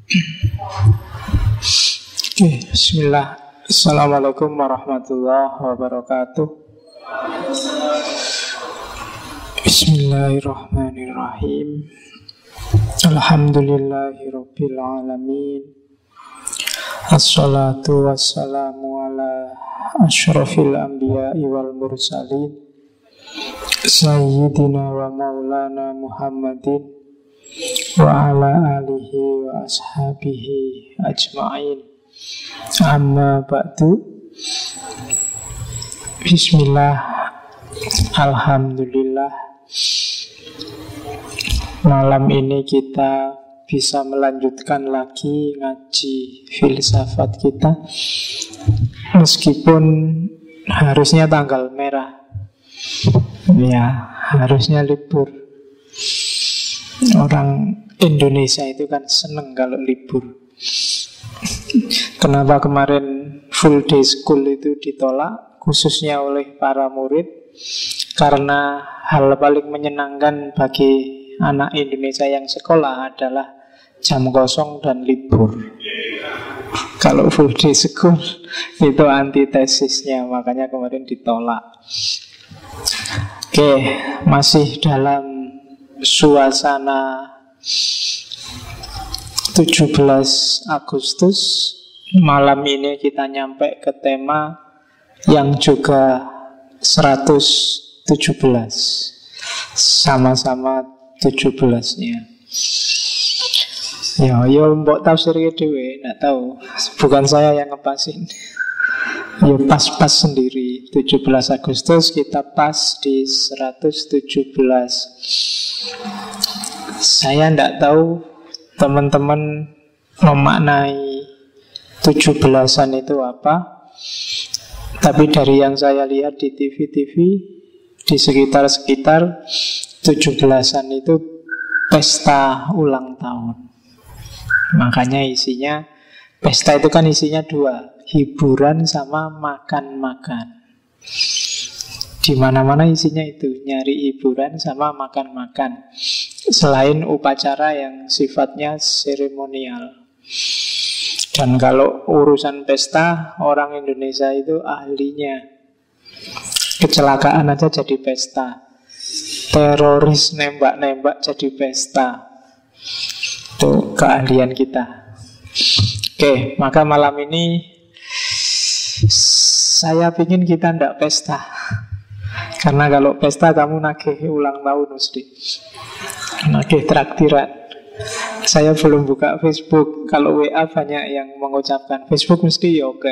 Oke, bismillah. Assalamualaikum warahmatullahi wabarakatuh. Bismillahirrahmanirrahim. Alhamdulillahirabbil alamin. Assalatu wassalamu ala asyrafil anbiya'i wal mursalin Sayyidina wa maulana Muhammadin wa ala alihi wa ashabihi ajma'in. Amma ba'du. Bismillah. Alhamdulillah. Malam ini kita bisa melanjutkan lagi ngaji filsafat kita, meskipun harusnya tanggal merah. Ya, harusnya libur. Orang Indonesia itu kan seneng kalau libur. Kenapa kemarin full day school itu ditolak, khususnya oleh para murid? Karena hal paling menyenangkan bagi anak Indonesia yang sekolah adalah jam kosong dan libur. Kalau full day school itu antitesisnya, makanya kemarin ditolak. Oke, masih dalam suasana 17 Agustus. Malam ini kita nyampe ke tema yang juga 117. Sama-sama 17-nya. Ya, mbok tafsir dhewe, nggak tahu. Bukan saya yang ngepasin. Ya pas-pas sendiri. 17 Agustus kita pas di 117. Saya nggak tahu teman-teman memaknai 17-an itu apa. Tapi dari yang saya lihat di TV-TV, di sekitar-sekitar 17-an itu pesta ulang tahun. Makanya isinya, pesta itu kan isinya dua, hiburan sama makan-makan. Di mana-mana isinya itu, nyari hiburan sama makan-makan. Selain upacara yang sifatnya seremonial. Dan kalau urusan pesta, orang Indonesia itu ahlinya. Kecelakaan aja jadi pesta. Teroris nembak-nembak jadi pesta. Itu keahlian kita. Oke, maka malam ini saya ingin kita ndak pesta. Karena kalau pesta kamu nagih ulang tahun mesti, nagih traktiran. Saya belum buka Facebook. Kalau WA banyak yang mengucapkan. Facebook mesti ya oke.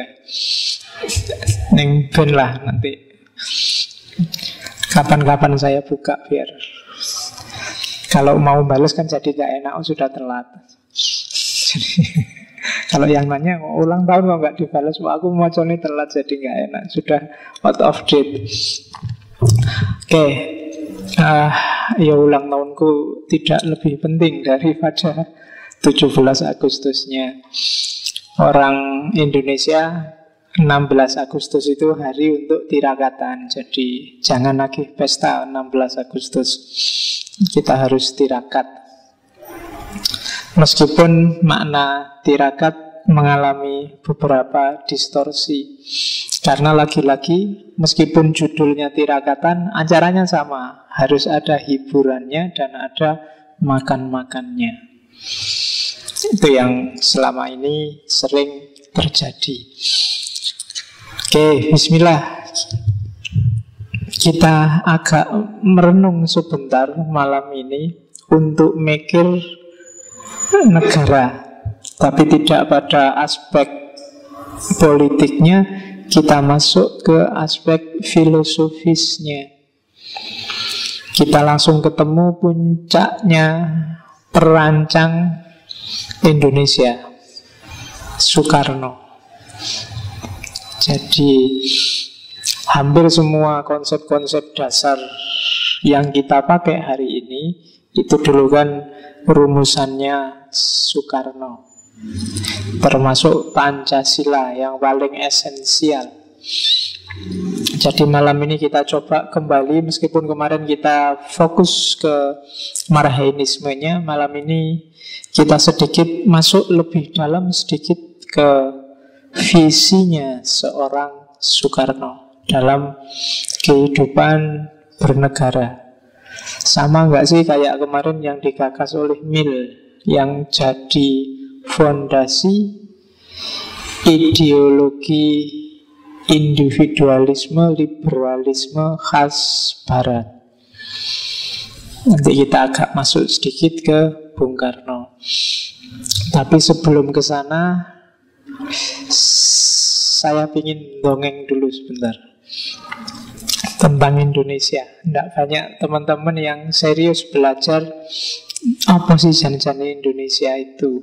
Neng ben lah nanti. Kapan-kapan saya buka biar kalau mau balas kan jadi gak enak. Oh sudah telat. Jadi kalau yang nanya ulang tahun kok gak dibalas, aku mau nih telat jadi gak enak. Sudah out of date. Oke. Ya ulang tahunku tidak lebih penting daripada 17 Agustusnya. Orang Indonesia 16 Agustus itu hari untuk tirakatan. Jadi jangan lagi pesta 16 Agustus. Kita harus tirakat. Meskipun makna tirakat mengalami beberapa distorsi. Karena lagi-lagi meskipun judulnya tirakatan, acaranya sama. Harus ada hiburannya dan ada makan-makannya. Itu yang selama ini sering terjadi. Oke, bismillah. Kita agak merenung sebentar malam ini untuk mikir negara, tapi tidak pada aspek politiknya. Kita masuk ke aspek filosofisnya. Kita langsung ketemu puncaknya perancang Indonesia, Soekarno. Jadi hampir semua konsep-konsep dasar yang kita pakai hari ini itu dulu kan rumusannya Soekarno. Termasuk Pancasila yang paling esensial. Jadi malam ini kita coba kembali, meskipun kemarin kita fokus ke marxismenya, malam ini kita sedikit masuk lebih dalam sedikit ke visinya seorang Soekarno dalam kehidupan bernegara. Sama nggak sih kayak kemarin yang digagas oleh Mill, yang jadi fondasi ideologi individualisme, liberalisme khas Barat. Nanti kita agak masuk sedikit ke Bung Karno. Tapi sebelum ke sana, saya ingin dongeng dulu sebentar tentang Indonesia. Tidak banyak teman-teman yang serius belajar apa sih jan-jane Indonesia itu.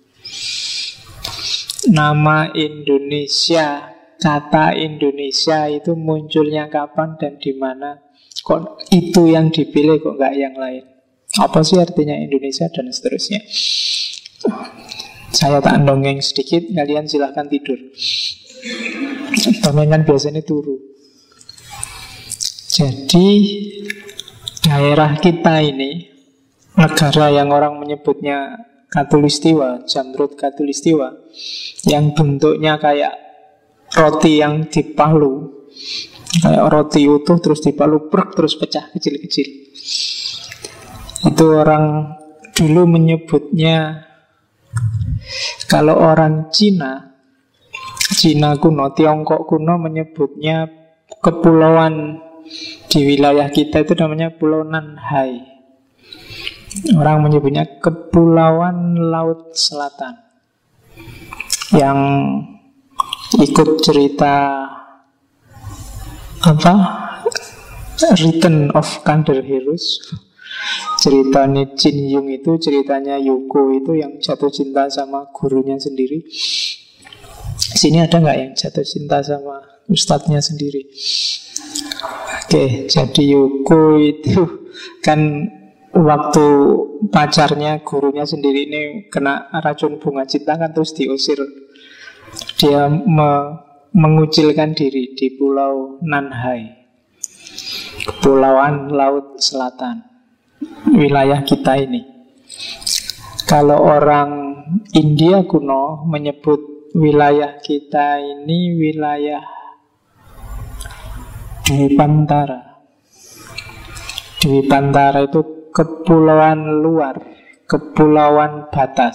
Nama Indonesia, kata Indonesia itu munculnya kapan dan di mana? Kok itu yang dipilih, kok nggak yang lain? Apa sih artinya Indonesia dan seterusnya? Saya tak dongeng sedikit, kalian silahkan tidur. Dongengan biasanya turu. Jadi daerah kita ini, negara yang orang menyebutnya Katulistiwa, Jamrut Katulistiwa, yang bentuknya kayak roti yang dipalu, kayak roti utuh terus dipalu, brek, terus pecah kecil-kecil. Itu orang dulu menyebutnya, kalau orang Cina kuno, Tiongkok kuno menyebutnya kepulauan di wilayah kita itu namanya Pulau Nanhai. Orang menyebutnya Kepulauan Laut Selatan. Yang ikut cerita Return of Kanderheros, ceritanya Jin Yung itu, ceritanya Yuko itu yang jatuh cinta sama gurunya sendiri. Sini ada nggak yang jatuh cinta sama ustadznya sendiri? Oke, jadi Yuko itu kan waktu pacarnya, gurunya sendiri ini kena racun bunga cinta kan, terus diusir. Dia mengucilkan diri di Pulau Nanhai, Kepulauan Laut Selatan, wilayah kita ini. Kalau orang India kuno menyebut wilayah kita ini wilayah Dwipantara. Dwipantara itu kepulauan luar, kepulauan batas.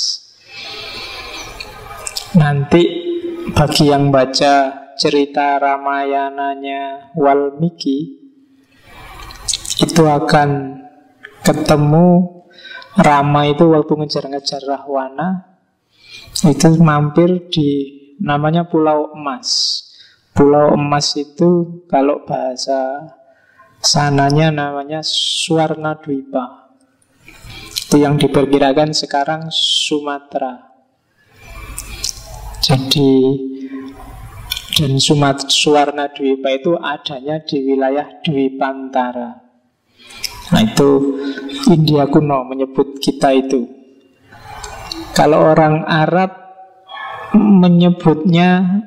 Nanti bagi yang baca cerita Ramayananya Walmiki, itu akan ketemu Rama itu waktu ngejar-ngejar Rahwana, itu mampir di namanya Pulau Emas. Pulau Emas itu kalau bahasa sananya namanya Suwarna Dwipa. Itu yang diperkirakan sekarang Sumatera. Jadi dan Suwarna Dwipa itu adanya di wilayah Dwipantara. Nah itu India kuno menyebut kita itu. Kalau orang Arab menyebutnya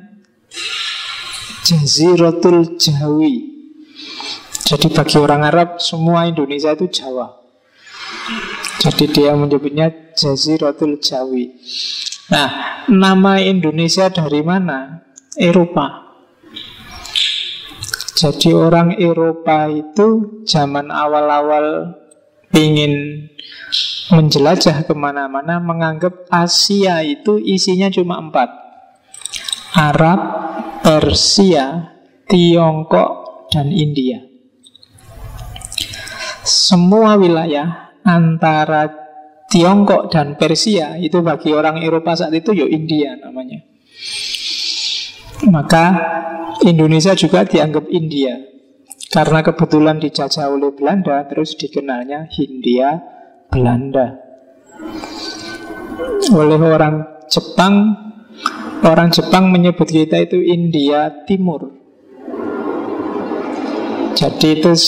Jaziratul Jawi. Jadi bagi orang Arab semua Indonesia itu Jawa. Jadi dia menyebutnya Jaziratul Jawi. Nah, nama Indonesia dari mana? Eropa. Jadi orang Eropa itu zaman awal-awal ingin menjelajah kemana-mana, menganggap Asia itu isinya cuma 4: Arab, Persia, Tiongkok, dan India. Semua wilayah antara Tiongkok dan Persia itu bagi orang Eropa saat itu ya India namanya. Maka Indonesia juga dianggap India karena kebetulan dijajah oleh Belanda, terus dikenalnya Hindia Belanda. Oleh orang Jepang menyebut kita itu India Timur. Jadi itu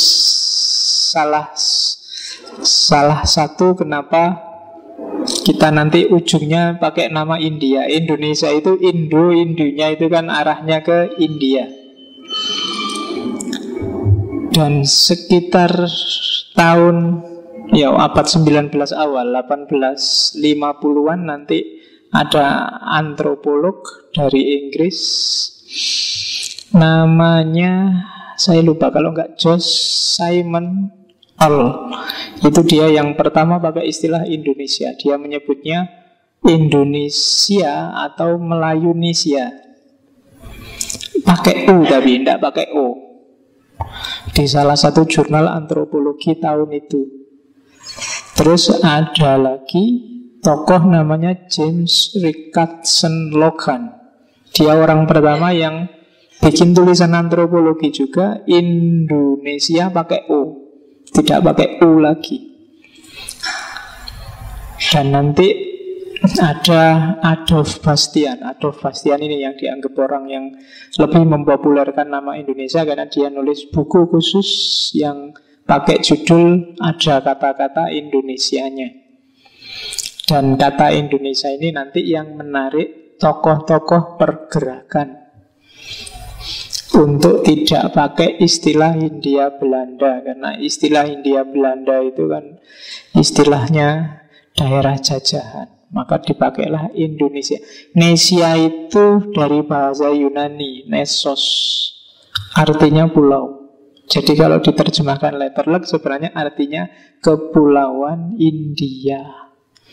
salah satu kenapa kita nanti ujungnya pakai nama India. Indonesia itu Indonya itu kan arahnya ke India. Dan sekitar tahun ya abad 19 awal, 1850-an nanti ada antropolog dari Inggris, namanya saya lupa, kalau nggak Josh Simon Earl. Itu dia yang pertama pakai istilah Indonesia. Dia menyebutnya Indonesia atau Melayunesia. Pakai U tapi tidak pakai O. Di salah satu jurnal antropologi tahun itu. Terus ada lagi tokoh namanya James Richardson Logan. Dia orang pertama yang bikin tulisan antropologi juga, Indonesia pakai O, tidak pakai U lagi. Dan nanti ada Adolf Bastian. Adolf Bastian ini yang dianggap orang yang lebih mempopulerkan nama Indonesia karena dia nulis buku khusus yang pakai judul ada kata-kata Indonesianya. Dan kata Indonesia ini nanti yang menarik tokoh-tokoh pergerakan untuk tidak pakai istilah Hindia Belanda, karena istilah Hindia Belanda itu kan istilahnya daerah jajahan. Maka dipakailah Indonesia. Nesia itu dari bahasa Yunani, nesos, artinya pulau. Jadi kalau diterjemahkan letterlek sebenarnya artinya kepulauan India.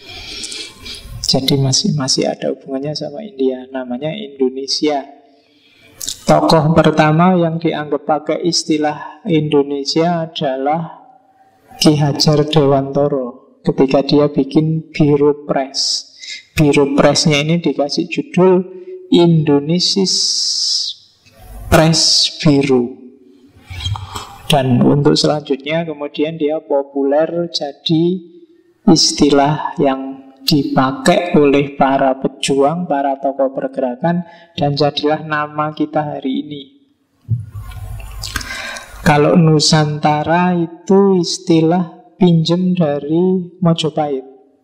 Jadi masih ada hubungannya sama India, namanya Indonesia. Tokoh pertama yang dianggap pakai istilah Indonesia adalah Ki Hajar Dewantoro ketika dia bikin Biro Press. Biro Pressnya ini dikasih judul Indonesian Press Bureau. Dan untuk selanjutnya kemudian dia populer jadi istilah yang dipakai oleh para pejuang, para tokoh pergerakan, dan jadilah nama kita hari ini. Kalau Nusantara itu istilah pinjem dari Mojopahit.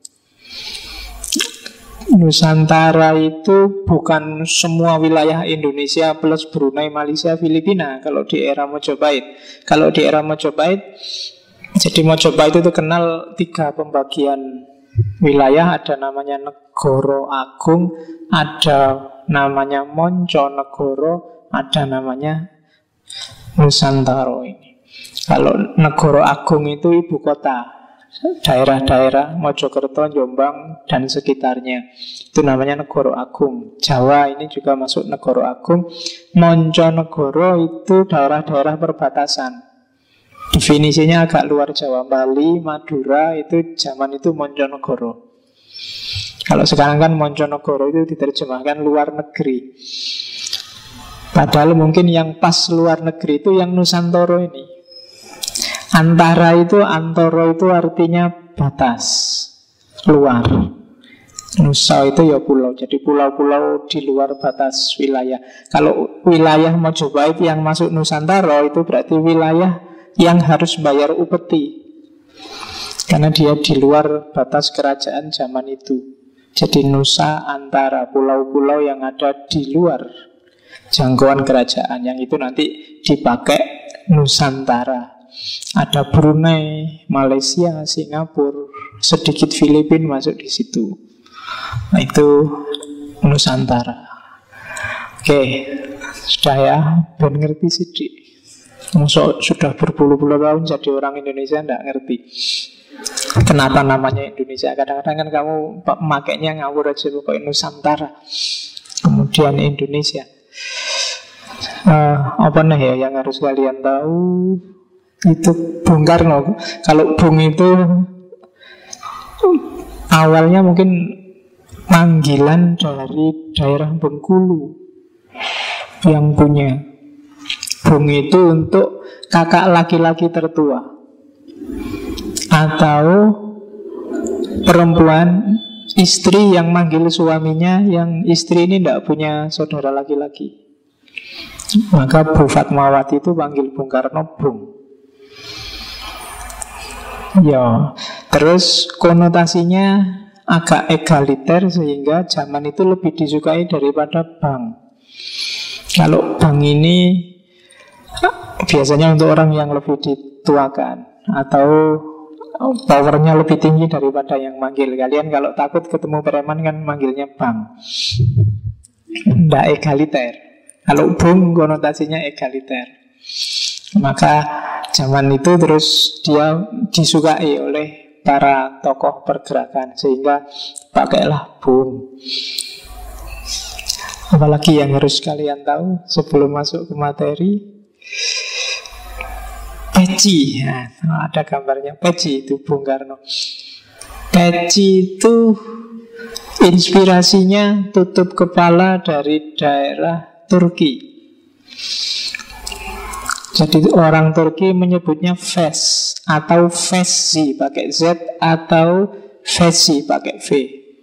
Nusantara itu bukan semua wilayah Indonesia plus Brunei, Malaysia, Filipina kalau di era Mojopahit. Kalau di era Mojopahit, jadi Mojopahit itu kenal 3 pembagian wilayah, ada namanya Negoro Agung, ada namanya Monconegoro, ada namanya Nusantara ini. Kalau Negoro Agung itu ibu kota, daerah-daerah Mojokerto, Jombang, dan sekitarnya. Itu namanya Negoro Agung. Jawa ini juga masuk Negoro Agung. Monconegoro itu daerah-daerah perbatasan. Definisinya agak luar Jawa. Bali, Madura itu zaman itu Monconegoro. Kalau sekarang kan Monconegoro itu diterjemahkan luar negeri. Padahal mungkin yang pas luar negeri itu yang Nusantara ini. Antara itu, antoro itu artinya batas, luar. Nusa itu ya pulau, jadi pulau-pulau di luar batas wilayah. Kalau wilayah Mojopahit yang masuk Nusantara itu berarti wilayah yang harus bayar upeti, karena dia di luar batas kerajaan zaman itu. Jadi Nusa antara pulau-pulau yang ada di luar jangkauan kerajaan, yang itu nanti dipakai Nusantara. Ada Brunei, Malaysia, Singapura, sedikit Filipina masuk di situ. Nah, itu Nusantara. Oke, sudah ya, ben ngerti sidik. Sudah berpuluh-puluh tahun jadi orang Indonesia tidak ngerti kenapa namanya Indonesia. Kadang-kadang kan kamu makainya ngawur aja, pokoknya Nusantara, kemudian Indonesia. Apa nih ya yang harus kalian tahu? Itu Bung Karno. Kalau Bung itu awalnya mungkin panggilan dari daerah Bengkulu yang punya. Bung itu untuk kakak laki-laki tertua atau perempuan istri yang manggil suaminya, yang istri ini tidak punya saudara laki-laki. Maka Bu Fatmawati itu panggil Bung Karno Bung. Ya, terus konotasinya agak egaliter sehingga zaman itu lebih disukai daripada bank. Kalau bank ini biasanya untuk orang yang lebih dituakan atau powernya lebih tinggi daripada yang manggil. Kalian kalau takut ketemu preman kan manggilnya Bang. Nggak egaliter. Kalau Bung konotasinya egaliter. Maka zaman itu terus dia disukai oleh para tokoh pergerakan, sehingga pakailah Bung. Apalagi yang harus kalian tahu sebelum masuk ke materi, peci. Nah, ada gambarnya peci itu Bung Karno. Peci itu inspirasinya tutup kepala dari daerah Turki. Jadi orang Turki menyebutnya fes atau fesi pakai Z atau fesi pakai V.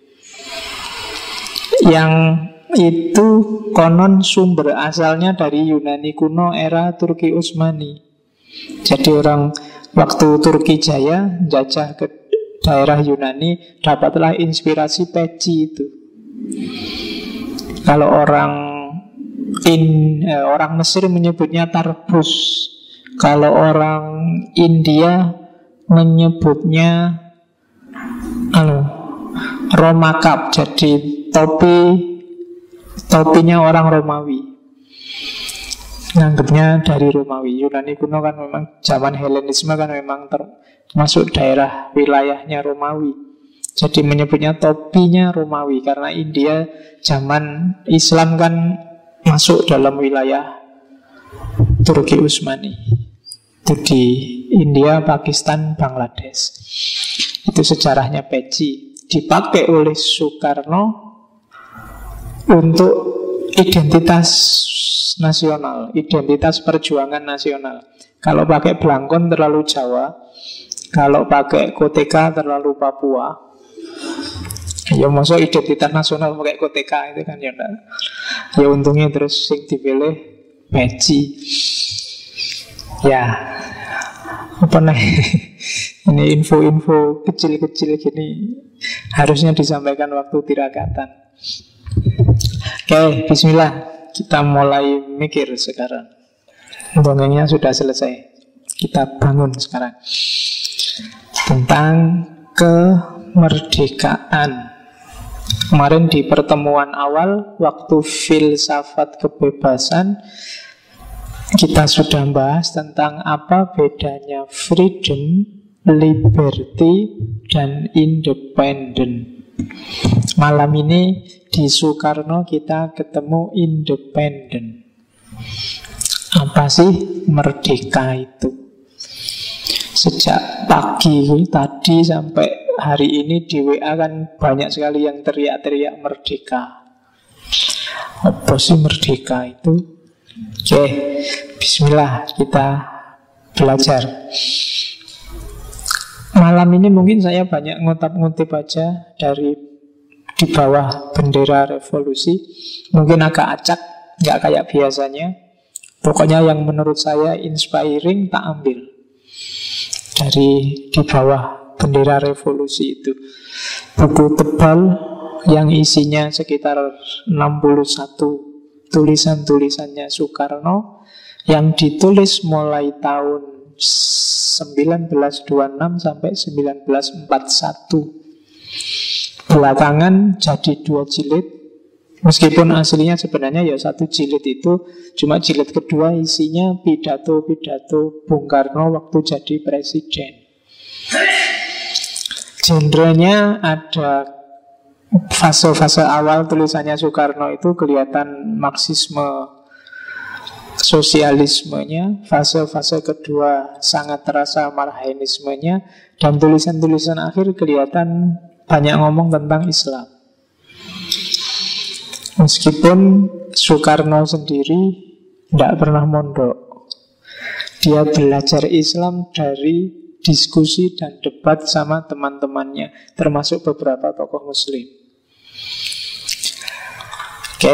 Yang itu konon sumber asalnya dari Yunani kuno era Turki Utsmani. Jadi orang waktu Turki Jaya jajah ke daerah Yunani, dapatlah inspirasi peci itu. Kalau orang Mesir menyebutnya tarbus. Kalau orang India menyebutnya romakap. Jadi topinya orang Romawi. Nganggapnya dari Romawi. Yunani kuno kan memang zaman Helenisme kan memang termasuk daerah wilayahnya Romawi. Jadi menyebutnya topinya Romawi karena India zaman Islam kan masuk dalam wilayah Turki Utsmani. Itu di India, Pakistan, Bangladesh. Itu sejarahnya peci. Dipakai oleh Soekarno untuk identitas nasional, identitas perjuangan nasional. Kalau pakai belangkon terlalu Jawa, kalau pakai koteka terlalu Papua. Ya maksud identitas nasional pakai koteka itu kan ya enggak. Ya untungnya terus yang dipilih peci. Ya apa nih? Ini info-info kecil-kecil gini harusnya disampaikan waktu tirakatan. Oke, bismillah. Kita mulai mikir sekarang. Dongengnya sudah selesai. Kita bangun sekarang. Tentang kemerdekaan. Kemarin di pertemuan awal, waktu filsafat kebebasan, kita sudah bahas tentang apa bedanya freedom, liberty, dan independent. Malam ini di Soekarno kita ketemu independent. Apa sih merdeka itu? Sejak pagi tadi sampai hari ini di WA kan banyak sekali yang teriak-teriak merdeka. Apa sih merdeka itu? Oke, bismillah kita belajar. Malam ini mungkin saya banyak ngutip-ngutip aja dari di bawah bendera revolusi. Mungkin agak acak, nggak kayak biasanya. Pokoknya yang menurut saya inspiring tak ambil dari di bawah bendera revolusi itu. Buku tebal yang isinya sekitar 61 tulisan-tulisannya Soekarno yang ditulis mulai tahun 1926 sampai 1941. Belakangan jadi 2 jilid. Meskipun aslinya sebenarnya ya 1 jilid itu, cuma jilid kedua isinya pidato-pidato Bung Karno waktu jadi presiden. Genrenya ada fase-fase awal tulisannya Soekarno itu kelihatan Marxisme sosialismenya, fase-fase kedua sangat terasa Marxismenya, dan tulisan-tulisan akhir kelihatan banyak ngomong tentang Islam. Meskipun Soekarno sendiri tidak pernah mondok, dia belajar Islam dari diskusi dan debat sama teman-temannya, termasuk beberapa tokoh Muslim. Oke,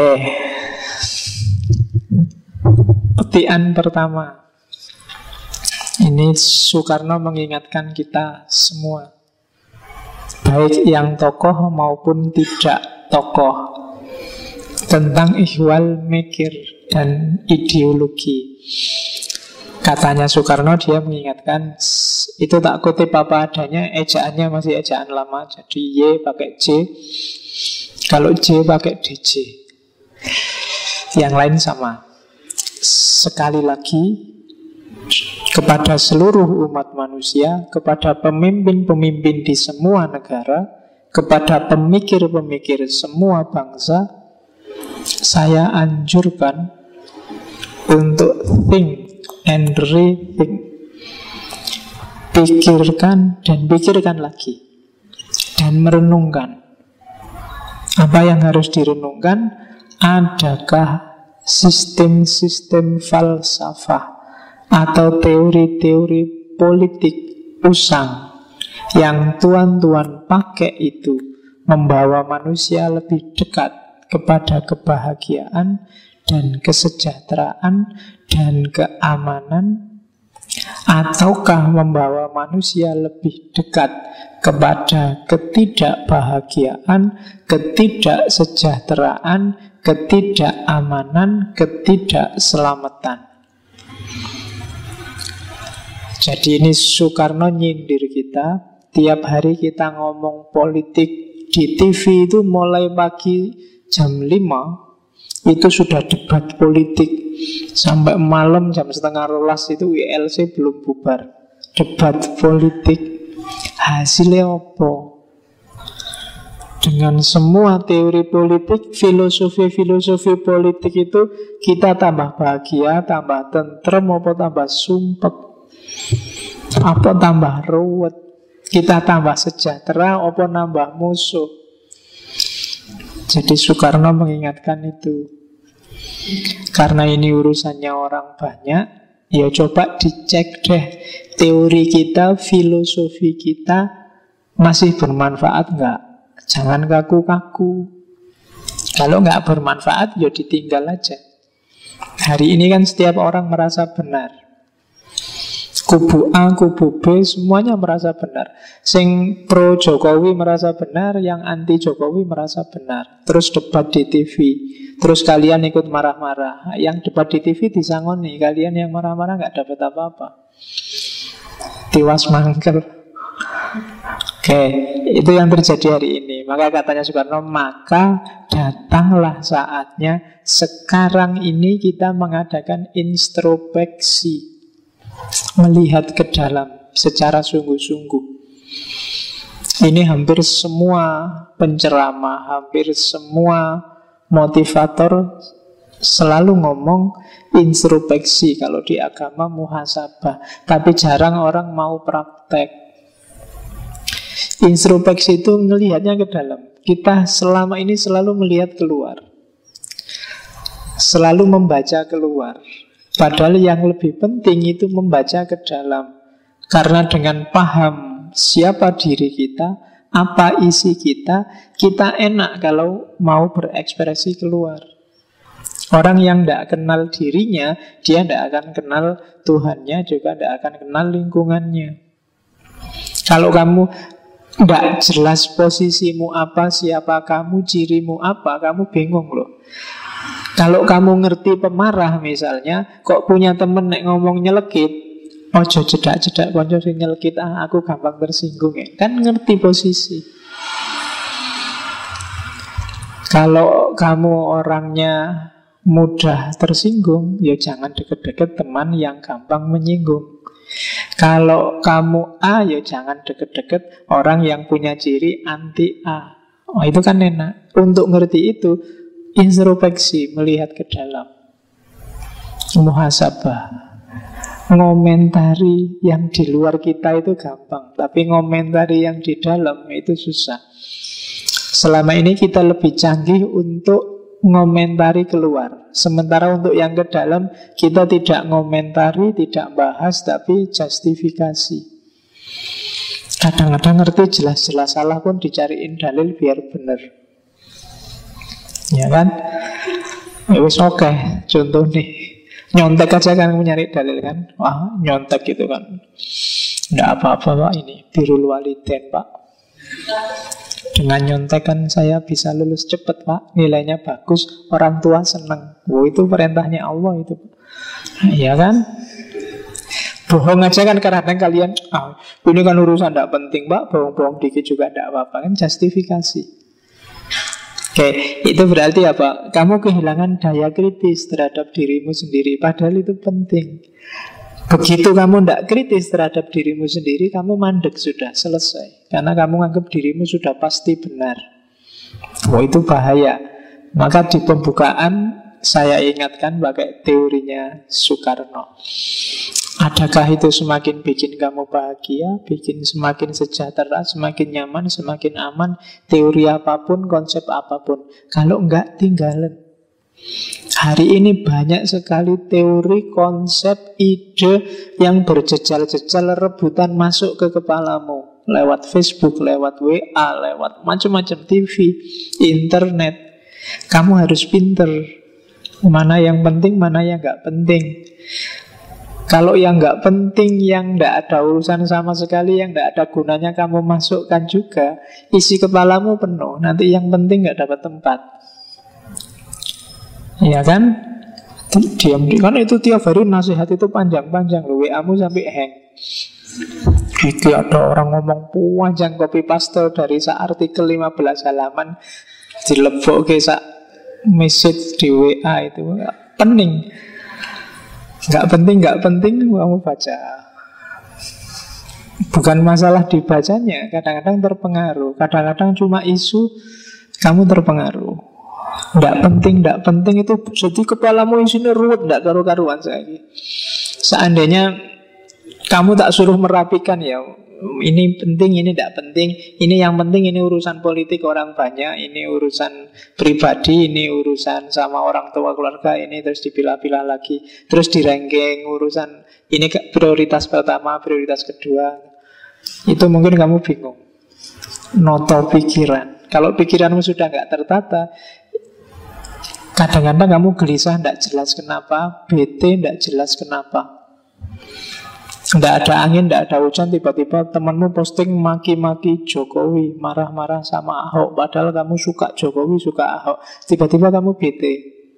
petian pertama. Ini Soekarno mengingatkan kita semua, baik yang tokoh maupun tidak tokoh, tentang ihwal mikir dan ideologi. Katanya Soekarno, dia mengingatkan Itu tak kutip apa adanya, ejaannya masih ejaan lama. Jadi Y pakai J, kalau J pakai DJ. Yang lain sama. Sekali lagi, kepada seluruh umat manusia, kepada pemimpin-pemimpin di semua negara, kepada pemikir-pemikir semua bangsa, saya anjurkan untuk think and rethink. Pikirkan dan pikirkan lagi, dan merenungkan. Apa yang harus direnungkan? Adakah sistem-sistem falsafah atau teori-teori politik usang yang tuan-tuan pakai itu membawa manusia lebih dekat kepada kebahagiaan dan kesejahteraan dan keamanan, ataukah membawa manusia lebih dekat kepada ketidakbahagiaan, ketidaksejahteraan, ketidakamanan, ketidakselamatan. Jadi ini Soekarno nyindir kita. Tiap hari kita ngomong politik di TV itu mulai pagi jam 5 itu sudah debat politik. Sampai malam jam 11:30 itu ILC belum bubar. Debat politik. Hasilnya apa? Dengan semua teori politik, filosofi politik itu, kita tambah bahagia, tambah tentrem, apa tambah sumpek, apa tambah ruwet. Kita tambah sejahtera, apa nambah musuh. Jadi Soekarno mengingatkan itu. Karena ini urusannya orang banyak, ya coba dicek deh teori kita, filosofi kita masih bermanfaat nggak? Jangan kaku-kaku. Kalau nggak bermanfaat, ya ditinggal aja. Hari ini kan setiap orang merasa benar. Kubu A, kubu B, semuanya merasa benar. Sing pro Jokowi merasa benar, yang anti Jokowi merasa benar. Terus debat di TV, terus kalian ikut marah-marah. Yang debat di TV disangoni, kalian yang marah-marah nggak dapat apa-apa. Tiwas mangkel. Oke, itu yang terjadi hari ini. Maka katanya Soekarno, maka datanglah saatnya sekarang ini kita mengadakan introspeksi, melihat ke dalam secara sungguh-sungguh. Ini hampir semua penceramah, hampir semua motivator selalu ngomong introspeksi. Kalau di agama muhasabah, tapi jarang orang mau praktek. Introspeksi itu melihatnya ke dalam. Kita selama ini selalu melihat keluar, selalu membaca keluar. Padahal yang lebih penting itu membaca ke dalam. Karena dengan paham siapa diri kita, apa isi kita, kita enak kalau mau berekspresi keluar. Orang yang tidak kenal dirinya, dia tidak akan kenal Tuhannya, juga tidak akan kenal lingkungannya. Kalau kamu tidak jelas posisimu apa, siapa kamu, cirimu apa, kamu bingung loh. Kalau kamu ngerti pemarah misalnya, kok punya temen nek ngomong nyelekit, ojo jedak-jedak konco sing nyelekit, aku gampang tersinggung ya. Kan ngerti posisi. Kalau kamu orangnya mudah tersinggung, ya jangan deket-deket teman yang gampang menyinggung. Kalau kamu A, ya jangan deket-deket orang yang punya ciri anti A. Oh, itu kan enak. Untuk ngerti itu, introspeksi, melihat ke dalam, muhasabah, ngomentari yang di luar kita itu gampang, tapi ngomentari yang di dalam itu susah. Selama ini kita lebih canggih untuk ngomentari keluar, sementara untuk yang ke dalam kita tidak ngomentari, tidak bahas, tapi justifikasi. Kadang-kadang ngerti jelas-jelas salah pun dicariin dalil biar benar. Ya kan? Wis oke, contoh nih, nyontek aja kan mencari dalil kan. Wah, nyontek gitu kan nggak apa-apa pak, ini birrul walidain pak. Dengan nyontek kan saya bisa lulus cepat pak, nilainya bagus, orang tua senang. Itu perintahnya Allah itu. Ya kan? Bohong aja kan kadang kalian, ini kan urusan tidak penting Pak, bohong-bohong dikit juga tidak apa-apa, kan justifikasi. Oke, itu berarti apa? Kamu kehilangan daya kritis terhadap dirimu sendiri, padahal itu penting. Begitu kamu tidak kritis terhadap dirimu sendiri, kamu mandek sudah, selesai. Karena kamu anggap dirimu sudah pasti benar. Itu bahaya. Maka di pembukaan saya ingatkan pakai teorinya Soekarno. Adakah itu semakin bikin kamu bahagia, bikin semakin sejahtera, semakin nyaman, semakin aman, teori apapun, konsep apapun? Kalau enggak, tinggalin. Hari ini banyak sekali teori, konsep, ide yang berjejal-jejal rebutan masuk ke kepalamu. Lewat Facebook, lewat WA, lewat macam-macam TV, internet. Kamu harus pinter. Mana yang penting, mana yang enggak penting. Kalau yang nggak penting, yang nggak ada urusan sama sekali, yang nggak ada gunanya kamu masukkan juga, isi kepalamu penuh. Nanti yang penting nggak dapat tempat. Iya kan? Diam, kan itu tiap hari nasihat itu panjang-panjang loh. WA-mu sampai hang. Iki ada orang ngomong panjang, copy paste dari artikel 15 halaman dilebok ke message di WA itu pening. Nggak penting kamu baca. Bukan masalah dibacanya, kadang-kadang terpengaruh, kadang-kadang cuma isu kamu terpengaruh. Nggak penting itu jadi kepalamu isinya ruwet, nggak karu-karuan saya. Seandainya kamu tak suruh merapikan ya, ini penting, ini tidak penting, ini yang penting, ini urusan politik orang banyak, ini urusan pribadi, ini urusan sama orang tua keluarga, ini terus dipilah-pilah lagi, terus di ranking urusan ini prioritas pertama, prioritas kedua. Itu mungkin kamu bingung, noto pikiran. Kalau pikiranmu sudah nggak tertata, kadang-kadang kamu gelisah, tidak jelas kenapa, bete, tidak jelas kenapa. Tidak ada angin, tidak ada hujan, tiba-tiba temanmu posting maki-maki Jokowi, marah-marah sama Ahok, padahal kamu suka Jokowi, suka Ahok. Tiba-tiba kamu bete.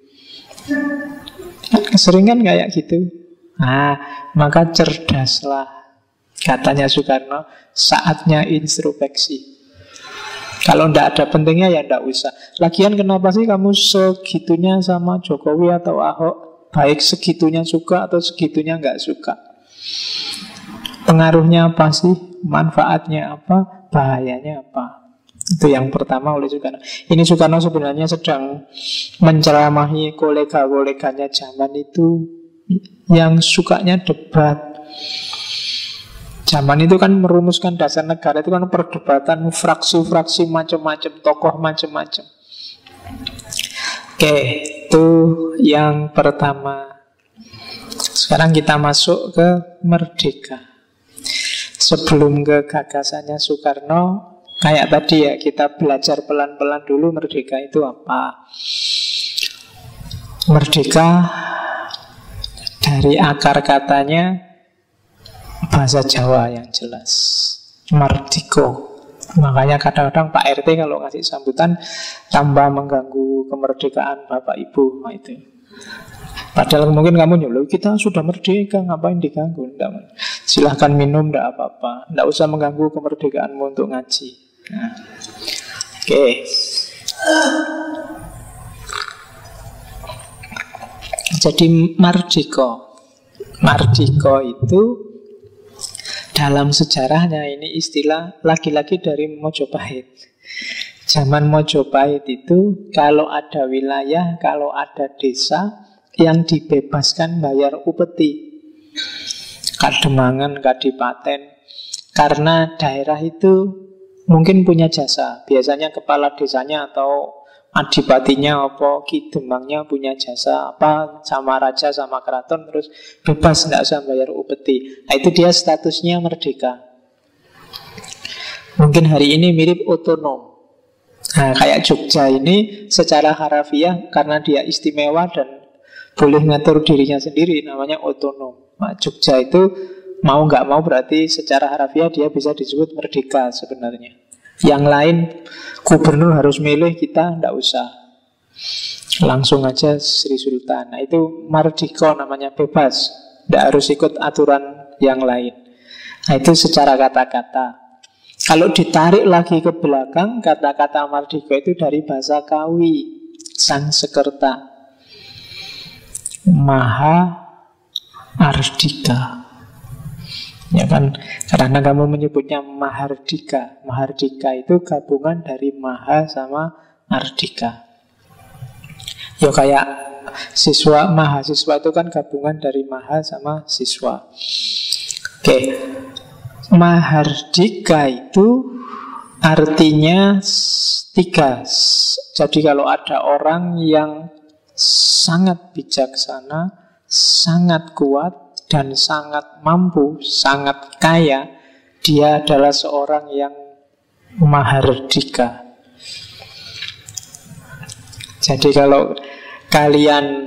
Keseringan kayak gitu. Maka cerdaslah. Katanya Soekarno, saatnya introspeksi. Kalau tidak ada pentingnya ya tidak usah. Lagian kenapa sih kamu segitunya sama Jokowi atau Ahok? Baik segitunya suka atau segitunya nggak suka. Pengaruhnya apa sih? Manfaatnya apa? Bahayanya apa? Itu yang pertama oleh Soekarno. Ini Soekarno sebenarnya sedang menceramahi kolega-koleganya zaman itu yang sukanya debat. Zaman itu kan merumuskan dasar negara itu kan perdebatan fraksi-fraksi macam-macam, tokoh macam-macam. Oke, itu yang pertama. Sekarang kita masuk ke merdeka. Sebelum ke gagasannya Soekarno, kayak tadi ya, kita belajar pelan-pelan dulu merdeka itu apa. Merdeka dari akar katanya bahasa Jawa yang jelas, merdiko. Makanya kadang-kadang Pak RT kalau ngasih sambutan tambah mengganggu kemerdekaan Bapak Ibu. Itu padahal mungkin kamu nyuruh, kita sudah merdeka, ngapain diganggu? Nggak. Silahkan minum, tidak apa-apa. Tidak usah mengganggu kemerdekaanmu untuk ngaji. Oke. Jadi mardika. Mardika itu dalam sejarahnya ini istilah lagi-lagi dari Mojopahit. Zaman Mojopahit itu kalau ada wilayah, kalau ada desa yang dibebaskan bayar upeti, Kademangan, Kadipaten, karena daerah itu mungkin punya jasa. Biasanya kepala desanya atau adipatinya apa, kidemangnya punya jasa apa sama raja sama keraton, terus bebas, tidak usah bayar upeti. Nah, itu dia statusnya merdeka. Mungkin hari ini mirip otonom. Nah, kayak Jogja ini secara harafiah karena dia istimewa dan boleh ngatur dirinya sendiri, namanya otonom. Nah, Jogja itu mau nggak mau berarti secara harafiah dia bisa disebut merdeka sebenarnya. Yang lain gubernur harus milih, kita tidak usah, langsung aja Sri Sultan. Nah, itu mardika namanya, bebas, tidak harus ikut aturan yang lain. Nah, itu secara kata-kata. Kalau ditarik lagi ke belakang, kata-kata mardika itu dari bahasa Kawi, Sanskerta. Maha Ardika. Ya kan, karena kamu menyebutnya Mahardika. Mahardika itu gabungan dari Maha sama Ardika. Ya kayak siswa, mahasiswa itu kan gabungan dari Maha sama siswa. Oke. Mahardika itu artinya tiga. Jadi kalau ada orang yang sangat bijaksana, sangat kuat, dan sangat mampu, sangat kaya, dia adalah seorang yang mahardika. Jadi kalau kalian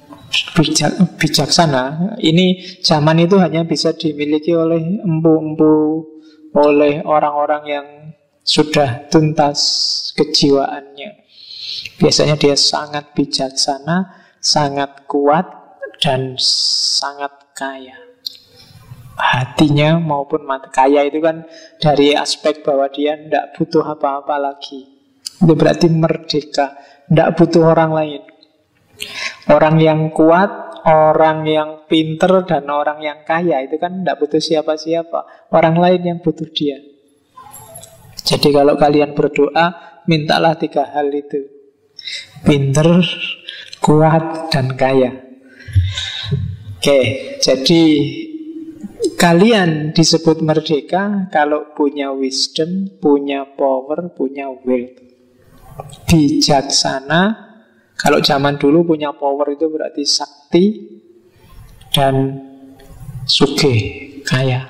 bijaksana, ini zaman itu hanya bisa dimiliki oleh empu-empu, oleh orang-orang yang sudah tuntas kejiwaannya. Biasanya dia sangat bijaksana, sangat kuat, dan sangat kaya. Hatinya maupun mata. Kaya itu kan dari aspek bahwa dia tidak butuh apa-apa lagi. Itu berarti merdeka, tidak butuh orang lain. Orang yang kuat, orang yang pinter, dan orang yang kaya itu kan tidak butuh siapa-siapa. Orang lain yang butuh dia. Jadi kalau kalian berdoa, mintalah tiga hal itu: pinter, kuat, dan kaya. Oke, jadi kalian disebut merdeka kalau punya wisdom, punya power, punya will. Bijaksana, kalau zaman dulu punya power itu berarti sakti, dan sugih, kaya.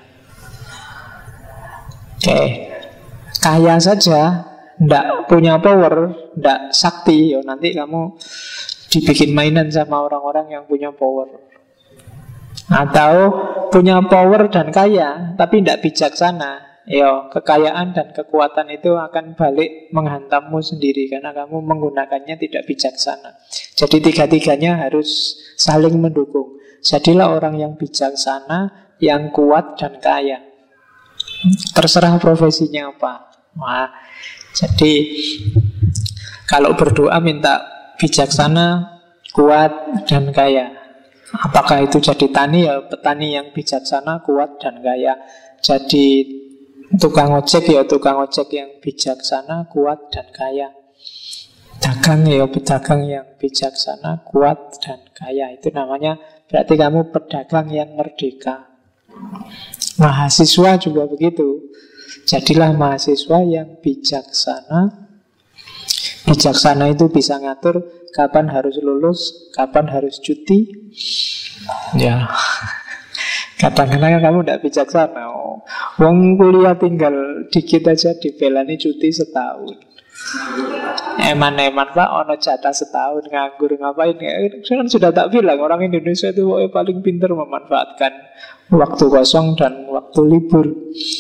Oke, kaya saja, ndak punya power, ndak sakti, yo nanti kamu dibikin mainan sama orang-orang yang punya power. Atau punya power dan kaya, tapi ndak bijaksana, yo kekayaan dan kekuatan itu akan balik menghantammu sendiri karena kamu menggunakannya tidak bijaksana. Jadi tiga-tiganya harus saling mendukung. Jadilah orang yang bijaksana, yang kuat dan kaya. Terserah profesinya apa. Wah, jadi kalau berdoa minta bijaksana, kuat, dan kaya. Apakah itu jadi tani? Ya petani yang bijaksana, kuat, dan kaya. Jadi tukang ojek ya tukang ojek yang bijaksana, kuat, dan kaya. Dagang ya pedagang yang bijaksana, kuat, dan kaya. Itu namanya berarti kamu pedagang yang merdeka. Mahasiswa juga begitu. Jadilah mahasiswa yang bijaksana. Bijaksana itu bisa ngatur kapan harus lulus, kapan harus cuti. Ya, kadang-kadang kamu tidak bijaksana. Wong kuliah tinggal dikit aja dibelani cuti setahun. Eman-eman pak, ono jatah setahun nganggur ngapain? Kan sudah tak bilang orang Indonesia itu paling pintar memanfaatkan waktu kosong dan waktu libur.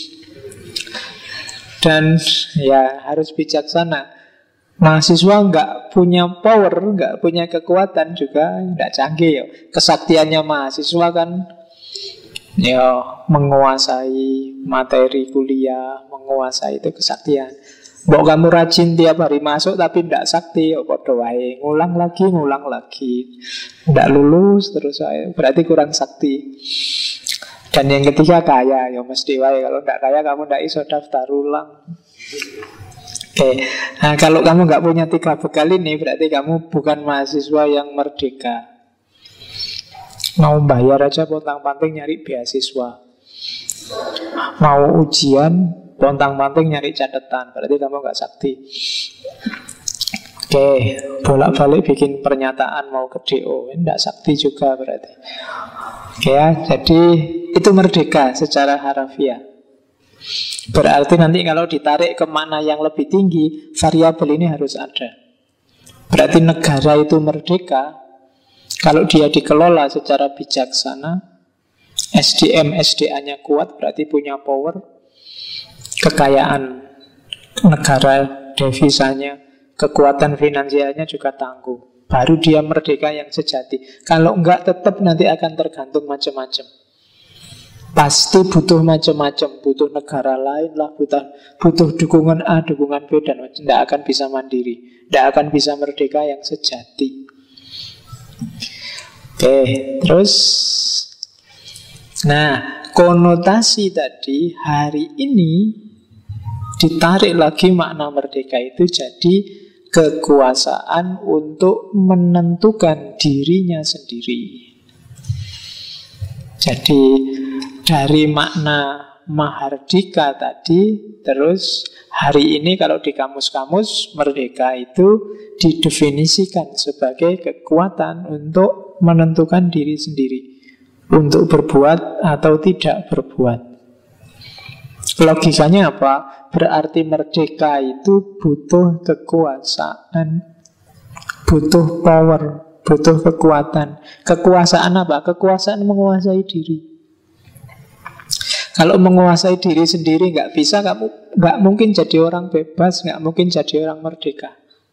Dan ya harus bijaksana. Mahasiswa nggak punya power, nggak punya kekuatan juga nggak canggih ya. Kesaktiannya mahasiswa kan ya menguasai materi kuliah, menguasai itu kesaktian. Mbok kamu rajin tiap hari masuk tapi ndak sakti, ya padha wae, ngulang lagi, ndak lulus terus wae, berarti kurang sakti. Dan yang ketiga kaya, ya mesti wae, kalau ndak kaya kamu ndak iso daftar ulang. Oke, nah kalau kamu nggak punya tiga bekal ini berarti kamu bukan mahasiswa yang merdeka. Mau bayar aja pontang-panting nyari beasiswa. Mau ujian pontang-panting nyari catatan, berarti kamu nggak sakti. Oke, bolak-balik bikin pernyataan mau ke DO, nggak sakti juga berarti. Oke ya, jadi itu merdeka secara harafiah. Berarti nanti kalau ditarik ke makna yang lebih tinggi, variabel ini harus ada. Berarti negara itu merdeka kalau dia dikelola secara bijaksana, SDA-nya kuat, berarti punya power, kekayaan negara, devisanya, kekuatan finansialnya juga tangguh. Baru dia merdeka yang sejati. Kalau enggak tetap nanti akan tergantung macam-macam. pasti butuh macam-macam, butuh negara lain lah, butuh dukungan A, dukungan B, dan tidak akan bisa mandiri, tidak akan bisa merdeka yang sejati. Oke, terus, nah, konotasi tadi hari ini ditarik lagi makna merdeka itu jadi kekuasaan untuk menentukan dirinya sendiri. Jadi dari makna mahardika tadi, terus hari ini kalau di kamus-kamus merdeka itu didefinisikan sebagai kekuatan untuk menentukan diri sendiri, untuk berbuat atau tidak berbuat. Logikanya apa? Berarti merdeka itu butuh kekuasaan, butuh power, butuh kekuatan. Kekuasaan apa? Kekuasaan menguasai diri. Kalau menguasai diri sendiri nggak bisa, kamu nggak mungkin jadi orang bebas, nggak mungkin jadi orang merdeka.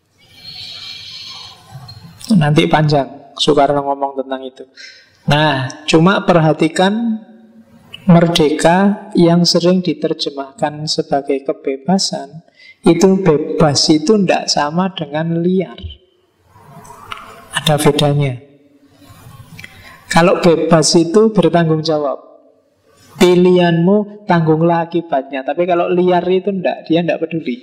Nanti panjang Soekarno ngomong tentang itu. Nah, cuma perhatikan merdeka yang sering diterjemahkan sebagai kebebasan, itu bebas itu tidak sama dengan liar. Ada bedanya. Kalau bebas itu bertanggung jawab, pilihanmu tanggunglah akibatnya. Tapi kalau liar itu tidak, dia tidak peduli.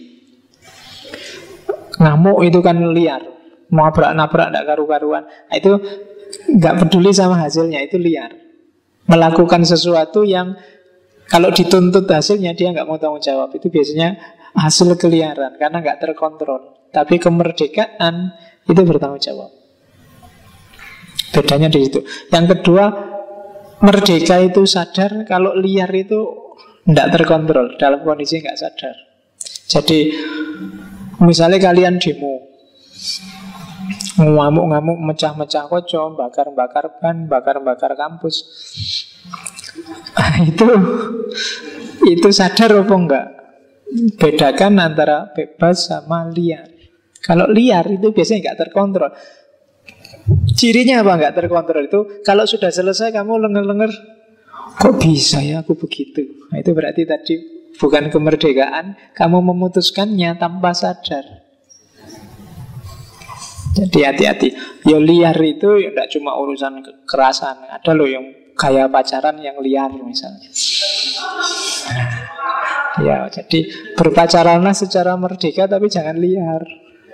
Ngamuk itu kan liar, mau nabrak tidak karu-karuan, itu nggak peduli sama hasilnya, itu liar. Melakukan sesuatu yang kalau dituntut hasilnya dia nggak mau tanggung jawab, itu biasanya hasil keliaran karena nggak terkontrol. Tapi kemerdekaan itu bertanggung jawab. Bedanya di situ. Yang kedua, merdeka itu sadar, kalau liar itu tidak terkontrol, dalam kondisi nggak sadar. Jadi misalnya kalian demo, ngamuk-ngamuk, mecah-mecah kocok, bakar-bakar ban, bakar-bakar kampus. Itu sadar apa enggak? Bedakan antara bebas sama liar. Kalau liar itu biasanya nggak terkontrol. Cirinya apa nggak terkontrol itu? Kalau sudah selesai kamu lenger-lenger, kok bisa ya aku begitu? Nah, itu berarti tadi bukan kemerdekaan, kamu memutuskannya tanpa sadar. Jadi hati-hati. Ya liar itu ya tidak cuma urusan kekerasan. Ada loh yang kayak pacaran yang liar misalnya. Ya, jadi berpacaranlah secara merdeka tapi jangan liar.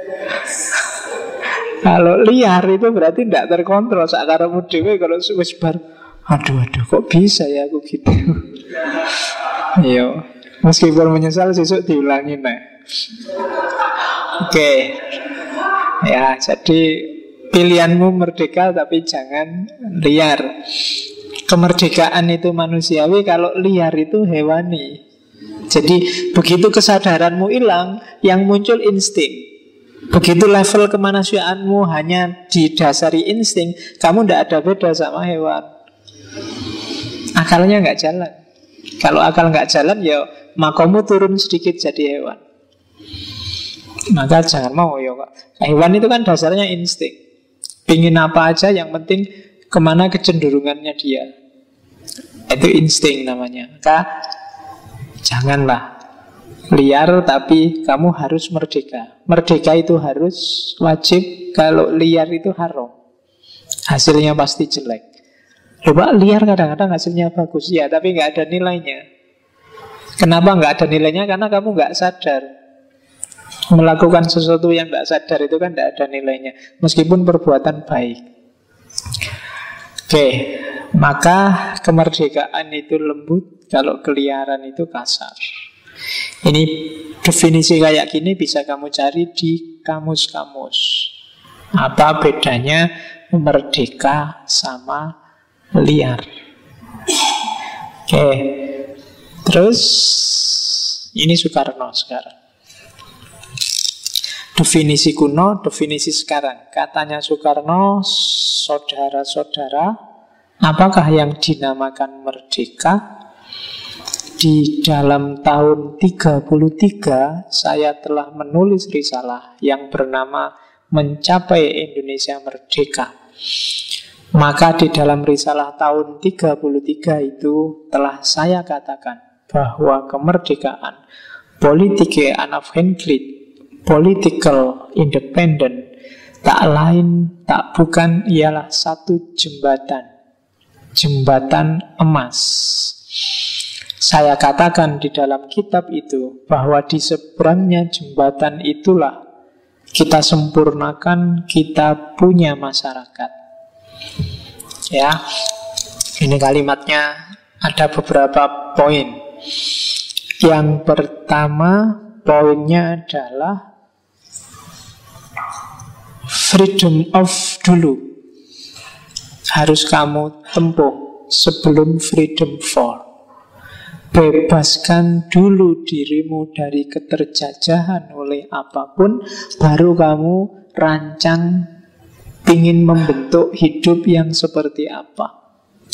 Kalau liar itu berarti tidak terkontrol. Sakaremu dhewe kalau wis bar, aduh kok bisa ya aku gitu. Yo, meskipun menyesal sesuk diulangin nah. Oke. Ya, jadi pilihanmu merdeka tapi jangan liar. Kemerdekaan itu manusiawi, kalau liar itu hewani. Jadi begitu kesadaranmu hilang, yang muncul insting. Begitu level kemanusiaanmu hanya didasari insting, kamu tidak ada beda sama hewan. Akalnya nggak jalan. Kalau akal nggak jalan, ya makomu turun sedikit jadi hewan. Maka jangan mau ya Pak. Hewan itu kan dasarnya insting. Pingin apa aja, yang penting kemana kecenderungannya dia. Itu insting namanya. Maka janganlah liar, tapi kamu harus merdeka. Merdeka itu harus wajib. Kalau liar itu haram, hasilnya pasti jelek. Loh Pak, liar kadang-kadang hasilnya bagus. Ya, tapi nggak ada nilainya. Kenapa nggak ada nilainya? Karena kamu nggak sadar. Melakukan sesuatu yang tidak sadar itu kan tidak ada nilainya, meskipun perbuatan baik. Oke, maka kemerdekaan itu lembut, kalau keliaran itu kasar. Ini definisi kayak gini bisa kamu cari di kamus-kamus. Apa bedanya merdeka sama liar? Oke, terus ini Soekarno sekarang. Definisi kuno, definisi sekarang. Katanya Soekarno, saudara-saudara, apakah yang dinamakan merdeka? Di dalam tahun 33 saya telah menulis risalah yang bernama Mencapai Indonesia Merdeka. Maka di dalam risalah tahun 33 itu telah saya katakan bahwa kemerdekaan, politike unafhankelijk, political independent, tak lain, tak bukan ialah satu jembatan. Jembatan emas. Saya katakan di dalam kitab itu bahwa di seberangnya jembatan itulah kita sempurnakan, kita punya masyarakat. Ya, ini kalimatnya ada beberapa poin. Yang pertama, poinnya adalah freedom of dulu harus kamu tempuh sebelum freedom for. Bebaskan dulu dirimu dari keterjajahan oleh apapun, baru kamu rancang ingin membentuk hidup yang seperti apa.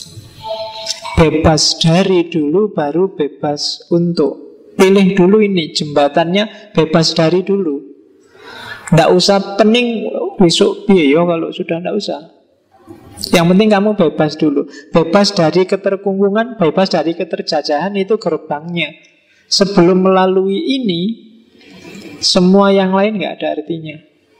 Bebas dari dulu, baru bebas untuk. Pilih dulu ini, jembatannya bebas dari dulu. Nggak usah pening, besok biaya kalau sudah nggak usah. Yang penting kamu bebas dulu. Bebas dari keterkungkungan, bebas dari keterjajahan, itu gerbangnya. Sebelum melalui ini, semua yang lain nggak ada artinya.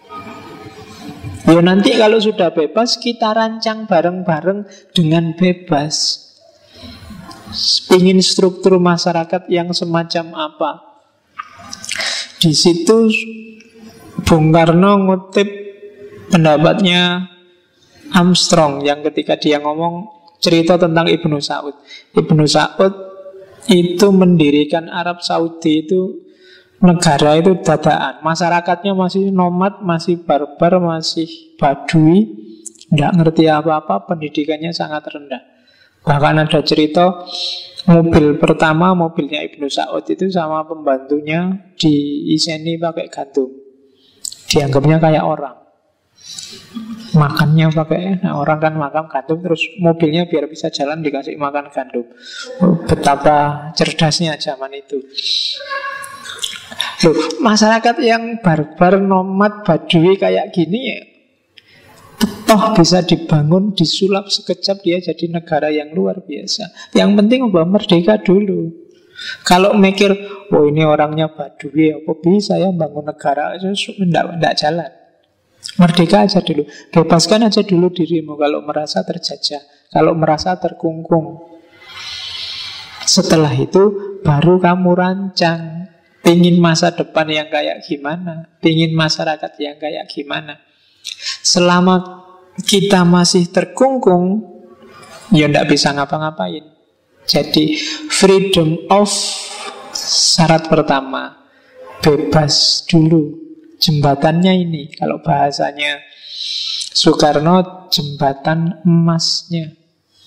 Ya nanti kalau sudah bebas, kita rancang bareng-bareng dengan bebas. Ingin struktur masyarakat yang semacam apa? Di situ Bung Karno ngutip pendapatnya Armstrong yang ketika dia ngomong cerita tentang Ibnu Saud. Ibnu Saud itu mendirikan Arab Saudi itu, negara itu dadaan. Masyarakatnya masih nomad, masih barbar, masih badui, tidak ngerti apa-apa, pendidikannya sangat rendah. Bahkan ada cerita mobil pertama, mobilnya Ibnu Saud itu sama pembantunya diiseni pakai gandum. Dianggapnya kayak orang. Makannya pakai, nah orang kan makan gandum, terus mobilnya biar bisa jalan dikasih makan gandum. Betapa cerdasnya zaman itu. Loh, masyarakat yang barbar, nomad, badui kayak gini ya, toh bisa dibangun, disulap sekejap dia jadi negara yang luar biasa. Yang penting merdeka dulu. Kalau mikir, oh ini orangnya badui, apa bisa ya bangun negara, enggak jalan. Merdeka aja dulu, bebaskan aja dulu dirimu kalau merasa terjajah, kalau merasa terkungkung. Setelah itu baru kamu rancang, pingin masa depan yang kayak gimana, pingin masyarakat yang kayak gimana. Selama kita masih terkungkung, ya ndak bisa ngapa-ngapain. Jadi freedom of syarat pertama, bebas dulu. Jembatannya ini, kalau bahasanya Soekarno, jembatan emasnya.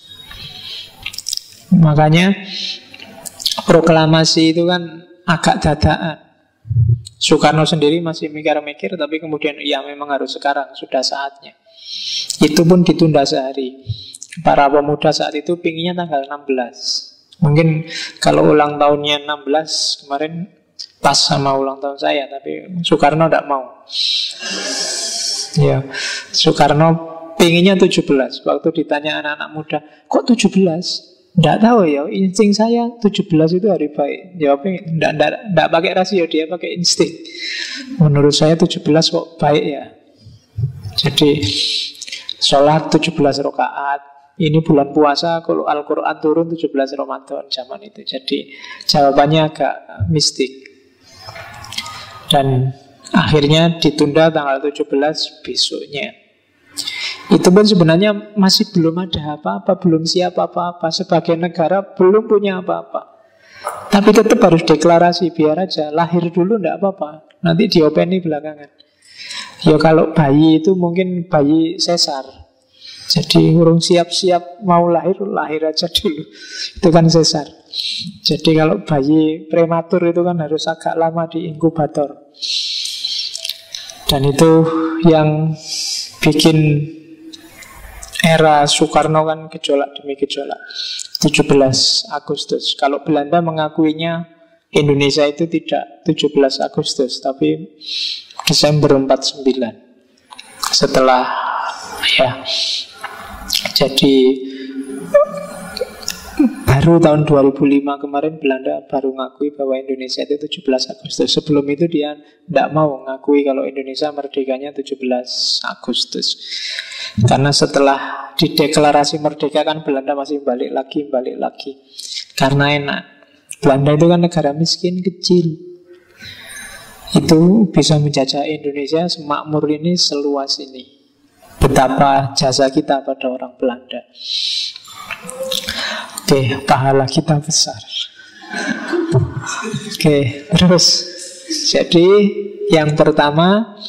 Makanya proklamasi itu kan agak dadaan. Soekarno sendiri masih mikir-mikir, tapi kemudian ya memang harus sekarang, sudah saatnya. Itu pun ditunda sehari. Para pemuda saat itu pinginnya tanggal 16. Mungkin kalau ulang tahunnya 16 kemarin pas sama ulang tahun saya, tapi Soekarno tidak mau. Ya, Soekarno pinginnya 17. Waktu ditanya anak-anak muda, kok 17? Tidak tahu ya, insting saya 17 itu hari baik. Jawabnya tidak pakai rasio, dia pakai insting. Menurut saya 17 kok baik ya. Jadi sholat 17 rakaat. Ini bulan puasa, kalau Al-Quran turun 17 Ramadan zaman itu. Jadi jawabannya agak mistik. Dan akhirnya ditunda tanggal 17 besoknya. Itu pun sebenarnya masih belum ada apa-apa, belum siap apa-apa. Sebagai negara belum punya apa-apa. Tapi tetap harus deklarasi, biar aja lahir dulu enggak apa-apa. Nanti diopeni belakangan. Ya kalau bayi itu mungkin bayi sesar. Jadi urung siap-siap mau lahir, lahir aja dulu. Itu kan sesar. Jadi kalau bayi prematur itu kan harus agak lama di inkubator. Dan itu yang bikin era Soekarno kan gejolak demi gejolak. 17 Agustus. Kalau Belanda mengakuinya Indonesia itu tidak 17 Agustus, tapi Desember 49. Setelah ya Jadi baru tahun 2005 kemarin Belanda baru ngakui bahwa Indonesia itu 17 Agustus. Sebelum itu dia tidak mau ngakui kalau Indonesia merdekanya 17 Agustus. Karena setelah dideklarasi merdeka kan Belanda masih balik lagi. Karena enak. Belanda itu kan negara miskin kecil. Itu bisa menjajah Indonesia semakmur ini, seluas ini. Betapa jasa kita pada orang Belanda. Oke, pahala kita besar. Oke, terus. Jadi yang pertama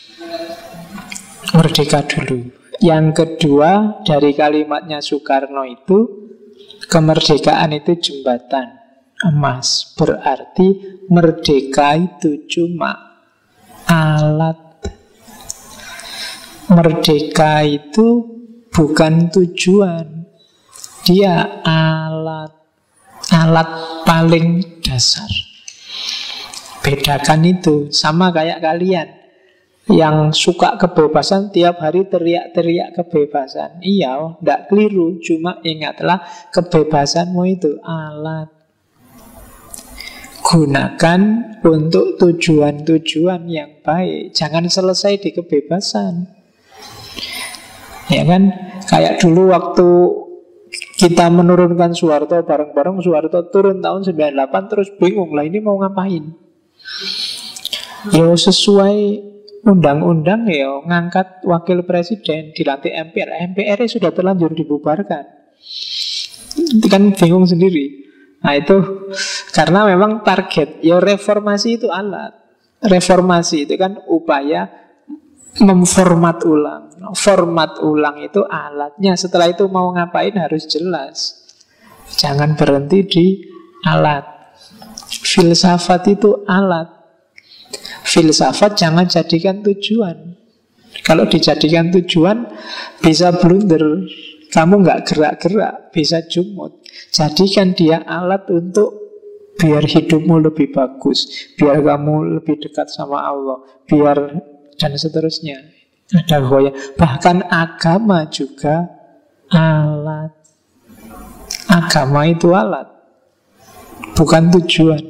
merdeka dulu. Yang kedua dari kalimatnya Soekarno itu, kemerdekaan itu jembatan emas. Berarti merdeka itu cuma alat. Merdeka itu bukan tujuan. Dia alat paling dasar. Bedakan itu. Sama kayak kalian yang suka kebebasan tiap hari teriak-teriak kebebasan. Iya, tidak keliru. Cuma ingatlah kebebasanmu itu alat. Gunakan untuk tujuan-tujuan yang baik. Jangan selesai di kebebasan. Ya kan? Kayak dulu waktu kita menurunkan Soeharto bareng-bareng, Soeharto turun tahun 98 terus bingung lah ini mau ngapain. Ya sesuai undang-undang ya ngangkat wakil presiden, dilantik MPR. MPR sudah terlanjur dibubarkan. Itu kan bingung sendiri. Nah itu karena memang target. Ya reformasi itu alat. Reformasi itu kan upaya memformat ulang. Format ulang itu alatnya. Setelah itu mau ngapain harus jelas. Jangan berhenti di alat. Filsafat itu alat. Filsafat jangan jadikan tujuan. Kalau dijadikan tujuan bisa blunder. Kamu nggak gerak-gerak, bisa jumut. Jadikan dia alat untuk biar hidupmu lebih bagus, biar kamu lebih dekat sama Allah, biar dan seterusnya. Ada goya. Bahkan agama juga alat. Agama itu alat, bukan tujuan.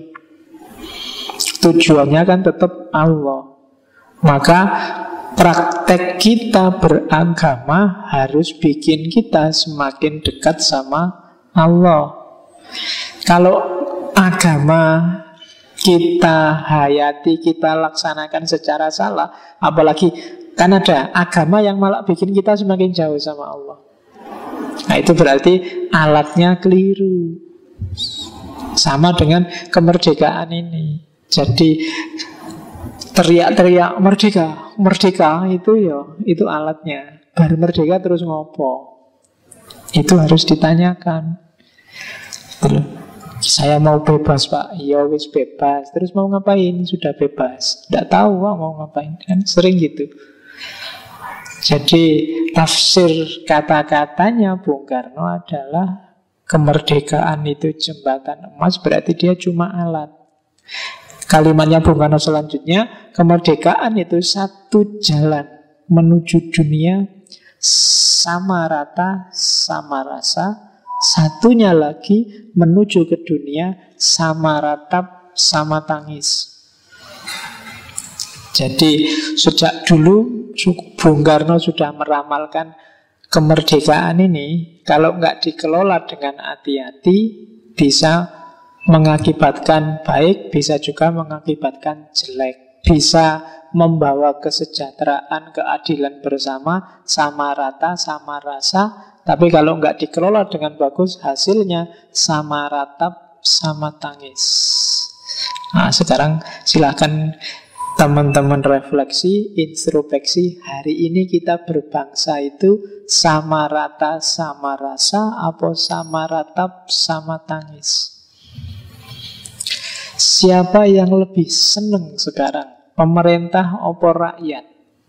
Tujuannya kan tetap Allah. Maka praktek kita beragama harus bikin kita semakin dekat sama Allah. Kalau agama kita hayati, kita laksanakan secara salah, apalagi kan ada agama yang malah bikin kita semakin jauh sama Allah. Nah itu berarti alatnya keliru. Sama dengan kemerdekaan ini. Jadi teriak-teriak merdeka, merdeka itu ya itu alatnya. Baru merdeka terus ngopo? Itu harus ditanyakan. Betul. Saya mau bebas pak. Ya wis bebas. Terus mau ngapain? Sudah bebas. Tidak tahu pak mau ngapain. Kan sering gitu. Jadi tafsir kata-katanya Bung Karno adalah kemerdekaan itu jembatan emas. Berarti dia cuma alat. Kalimatnya Bung Karno selanjutnya, kemerdekaan itu satu jalan menuju dunia sama rata, sama rasa. Satunya lagi menuju ke dunia sama ratap, sama tangis. Jadi sejak dulu Bung Karno sudah meramalkan kemerdekaan ini kalau nggak dikelola dengan hati-hati bisa mengakibatkan baik, bisa juga mengakibatkan jelek. Bisa membawa kesejahteraan, keadilan bersama, sama rata, sama rasa. Tapi kalau nggak dikelola dengan bagus, hasilnya sama ratap, sama tangis. Nah, sekarang silahkan teman-teman refleksi, introspeksi. Hari ini kita berbangsa itu sama rata, sama rasa, apa sama ratap, sama tangis? Siapa yang lebih seneng sekarang? Pemerintah apa rakyat?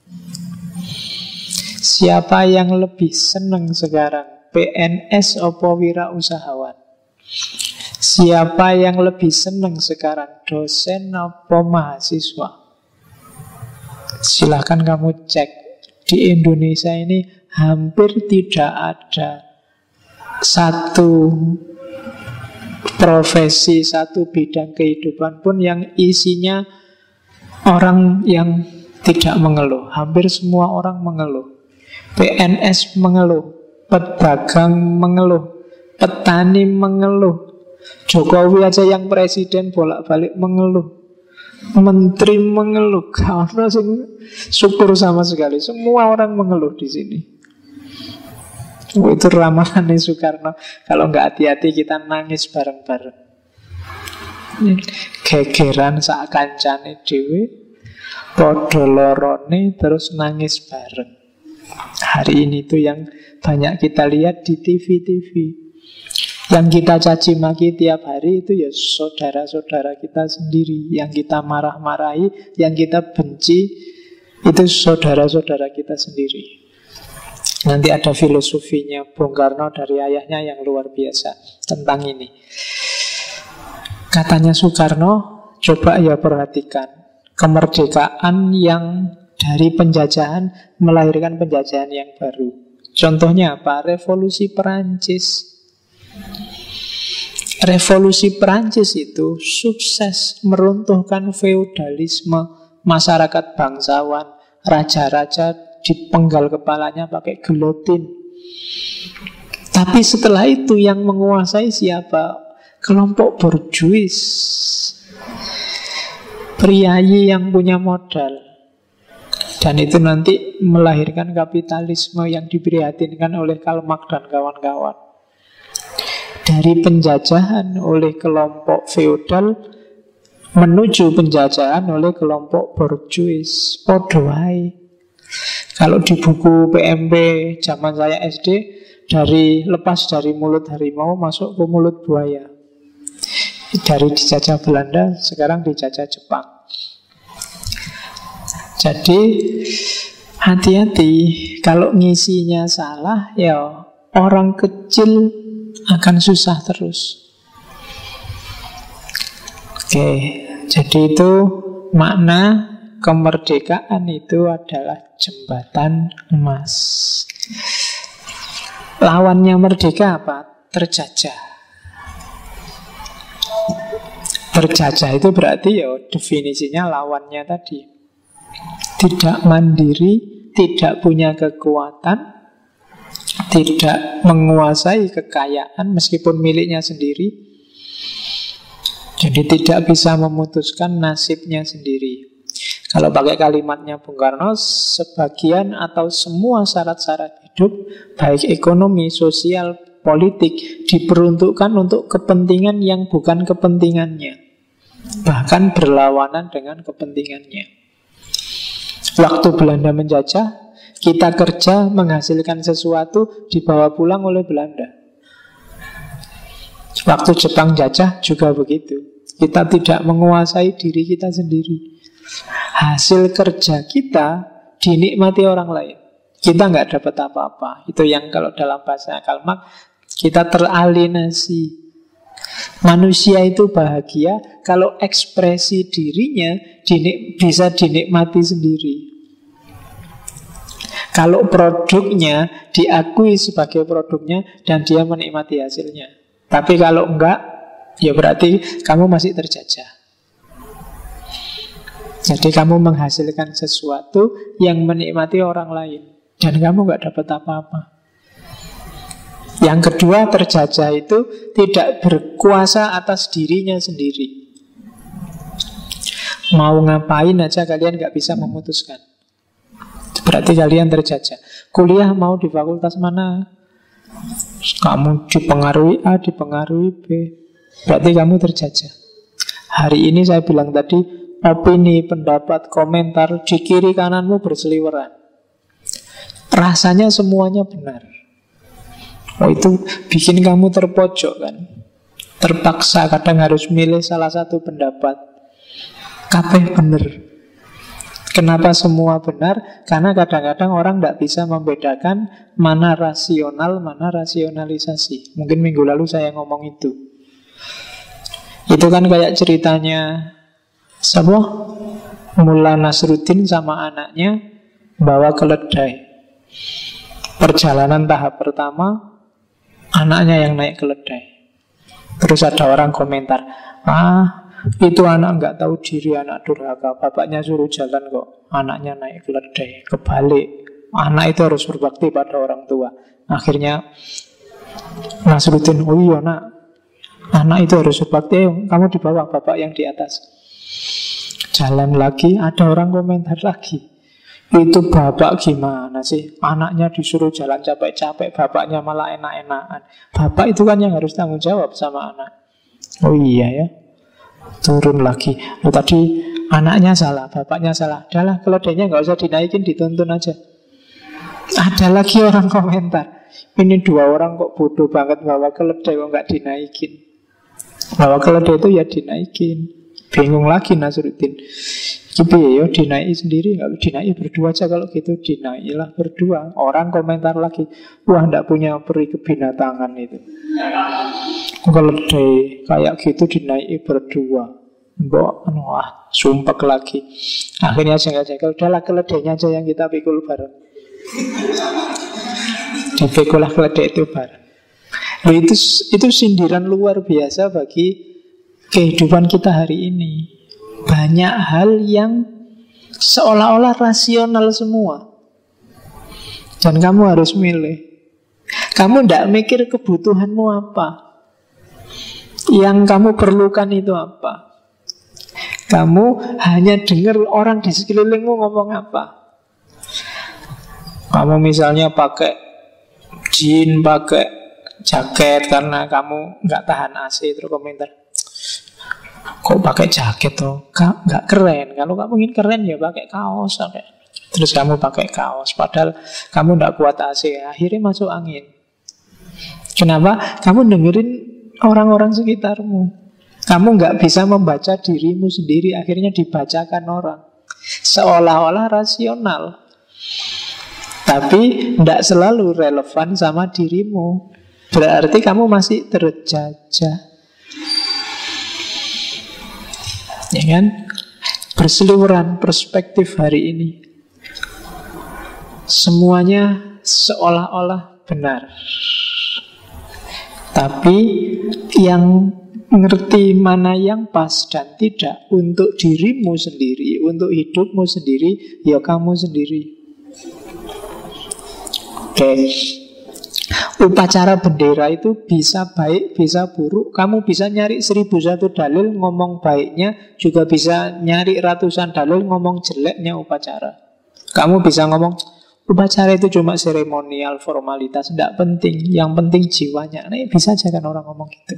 Siapa yang lebih seneng sekarang? PNS apa wirausahawan? Siapa yang lebih seneng sekarang? Dosen apa mahasiswa? Silahkan kamu cek di Indonesia ini hampir tidak ada satu profesi, satu bidang kehidupan pun yang isinya orang yang tidak mengeluh. Hampir semua orang mengeluh. PNS mengeluh, pedagang mengeluh, petani mengeluh. Jokowi aja yang presiden bolak-balik mengeluh, menteri mengeluh. Karena syukur sama sekali, semua orang mengeluh di sini. Itu ramalannya Soekarno. Kalau nggak hati-hati kita nangis bareng-bareng. Gegeran sak kancane dhewe, padha lorone terus nangis bareng. Hari ini tuh yang banyak kita lihat di TV-TV. Yang kita caci maki tiap hari itu ya saudara-saudara kita sendiri. Yang kita marah-marahi, yang kita benci, itu saudara-saudara kita sendiri. Nanti ada filosofinya Bung Karno dari ayahnya yang luar biasa tentang ini. Katanya Soekarno, coba ya perhatikan, kemerdekaan yang dari penjajahan melahirkan penjajahan yang baru. Contohnya apa? Revolusi Perancis. Revolusi Perancis itu sukses meruntuhkan feodalisme, masyarakat bangsawan, raja-raja dipenggal kepalanya pakai gelotin. Tapi setelah itu yang menguasai siapa? Kelompok borjuis, priayi yang punya modal. Dan itu nanti melahirkan kapitalisme yang diprihatinkan oleh Karl Marx dan kawan-kawan. Dari penjajahan oleh kelompok feodal menuju penjajahan oleh kelompok borjuis. Podo wae. Kalau di buku PMP zaman saya SD, lepas dari mulut harimau masuk ke mulut buaya. Dari dijajah Belanda, sekarang dijajah Jepang. Jadi hati-hati, kalau ngisinya salah, ya orang kecil akan susah terus. Oke, jadi itu makna kemerdekaan itu adalah jembatan emas. Lawannya merdeka apa? Terjajah. Terjajah itu berarti ya definisinya lawannya tadi. Tidak mandiri, tidak punya kekuatan, tidak menguasai kekayaan meskipun miliknya sendiri. Jadi tidak bisa memutuskan nasibnya sendiri. Kalau pakai kalimatnya Bung Karno, sebagian atau semua syarat-syarat hidup, baik ekonomi, sosial, politik, diperuntukkan untuk kepentingan yang bukan kepentingannya, bahkan berlawanan dengan kepentingannya. Waktu Belanda menjajah, kita kerja menghasilkan sesuatu dibawa pulang oleh Belanda. Waktu Jepang jajah juga begitu. Kita tidak menguasai diri kita sendiri. Hasil kerja kita dinikmati orang lain. Kita nggak dapat apa-apa. Itu yang kalau dalam bahasa Karl Marx, kita teralienasi. Manusia itu bahagia kalau ekspresi dirinya bisa dinikmati sendiri. Kalau produknya diakui sebagai produknya dan dia menikmati hasilnya. Tapi kalau enggak, ya berarti kamu masih terjajah. Jadi kamu menghasilkan sesuatu yang menikmati orang lain dan kamu nggak dapat apa-apa. Yang kedua, terjajah itu tidak berkuasa atas dirinya sendiri. Mau ngapain aja kalian nggak bisa memutuskan. Berarti kalian terjajah. Kuliah mau di fakultas mana? Kamu dipengaruhi A, dipengaruhi B. Berarti kamu terjajah. Hari ini saya bilang tadi, opini, pendapat, komentar di kiri kananmu berseliweran. Rasanya semuanya benar. Oh, itu bikin kamu terpojok kan. Terpaksa kadang harus milih salah satu pendapat. Kabeh benar. Kenapa semua benar? Karena kadang-kadang orang tidak bisa membedakan mana rasional, mana rasionalisasi. Mungkin minggu lalu saya ngomong itu. Itu kan kayak ceritanya siapa? Mullah Nasruddin sama anaknya bawa keledai. Perjalanan tahap pertama, anaknya yang naik keledai. Terus ada orang komentar, itu anak nggak tahu diri, anak durhaka. Bapaknya suruh jalan kok, anaknya naik keledai. Kebalik, anak itu harus berbakti pada orang tua. Akhirnya Nasruddin, oh iya nak, anak itu harus berbakti, kamu di bawah, bapak yang di atas. Jalan lagi, ada orang komentar lagi, itu bapak gimana sih, anaknya disuruh jalan capek-capek, bapaknya malah enak-enakan. Bapak itu kan yang harus tanggung jawab sama anak. Oh iya ya. Turun lagi, tadi anaknya salah, bapaknya salah. Udahlah, keledainya nggak usah dinaikin, dituntun aja. Ada lagi orang komentar, ini dua orang kok bodoh banget bawa keledai kok nggak dinaikin. Bawa keledai itu ya dinaikin. Bingung lagi Nasruddin. Tapi ya dinaiki sendiri, nggak dinaiki berdua aja. Kalau gitu dinaikilah berdua. Orang komentar lagi, wah nggak punya peri kebinatangan itu. Keledai kayak gitu dinaiki berdua. Wah, sumpek lagi. Akhirnya jengkel-jengkel, udahlah keledainya aja yang kita pikul bareng. Dipikulah keledai itu bareng. Nah, itu sindiran luar biasa bagi kehidupan kita hari ini. Banyak hal yang seolah-olah rasional semua, dan kamu harus milih. Kamu tidak mikir kebutuhanmu apa, yang kamu perlukan itu apa. Kamu hanya dengar orang di sekelilingmu ngomong apa. Kamu misalnya pakai jeans, pakai jaket karena kamu nggak tahan AC, terus komentar, kok pakai jaket tuh, nggak keren. Kalau kamu ingin keren ya pakai kaos, terus kamu pakai kaos, padahal kamu nggak kuat AC, akhirnya masuk angin. Kenapa? Kamu dengerin orang-orang sekitarmu. Kamu nggak bisa membaca dirimu sendiri, akhirnya dibacakan orang. Seolah-olah rasional, tapi tidak selalu relevan sama dirimu. Berarti kamu masih terjajah, ya kan? Berseliweran perspektif hari ini, semuanya seolah-olah benar, tapi yang ngerti mana yang pas dan tidak untuk dirimu sendiri, untuk hidupmu sendiri, ya kamu sendiri. Oke. Upacara bendera itu bisa baik, bisa buruk. Kamu bisa nyari 1001 dalil ngomong baiknya, juga bisa nyari ratusan dalil ngomong jeleknya upacara. Kamu bisa ngomong upacara itu cuma seremonial, formalitas, tidak penting. Yang penting jiwanya. Nah, bisa aja kan orang ngomong gitu.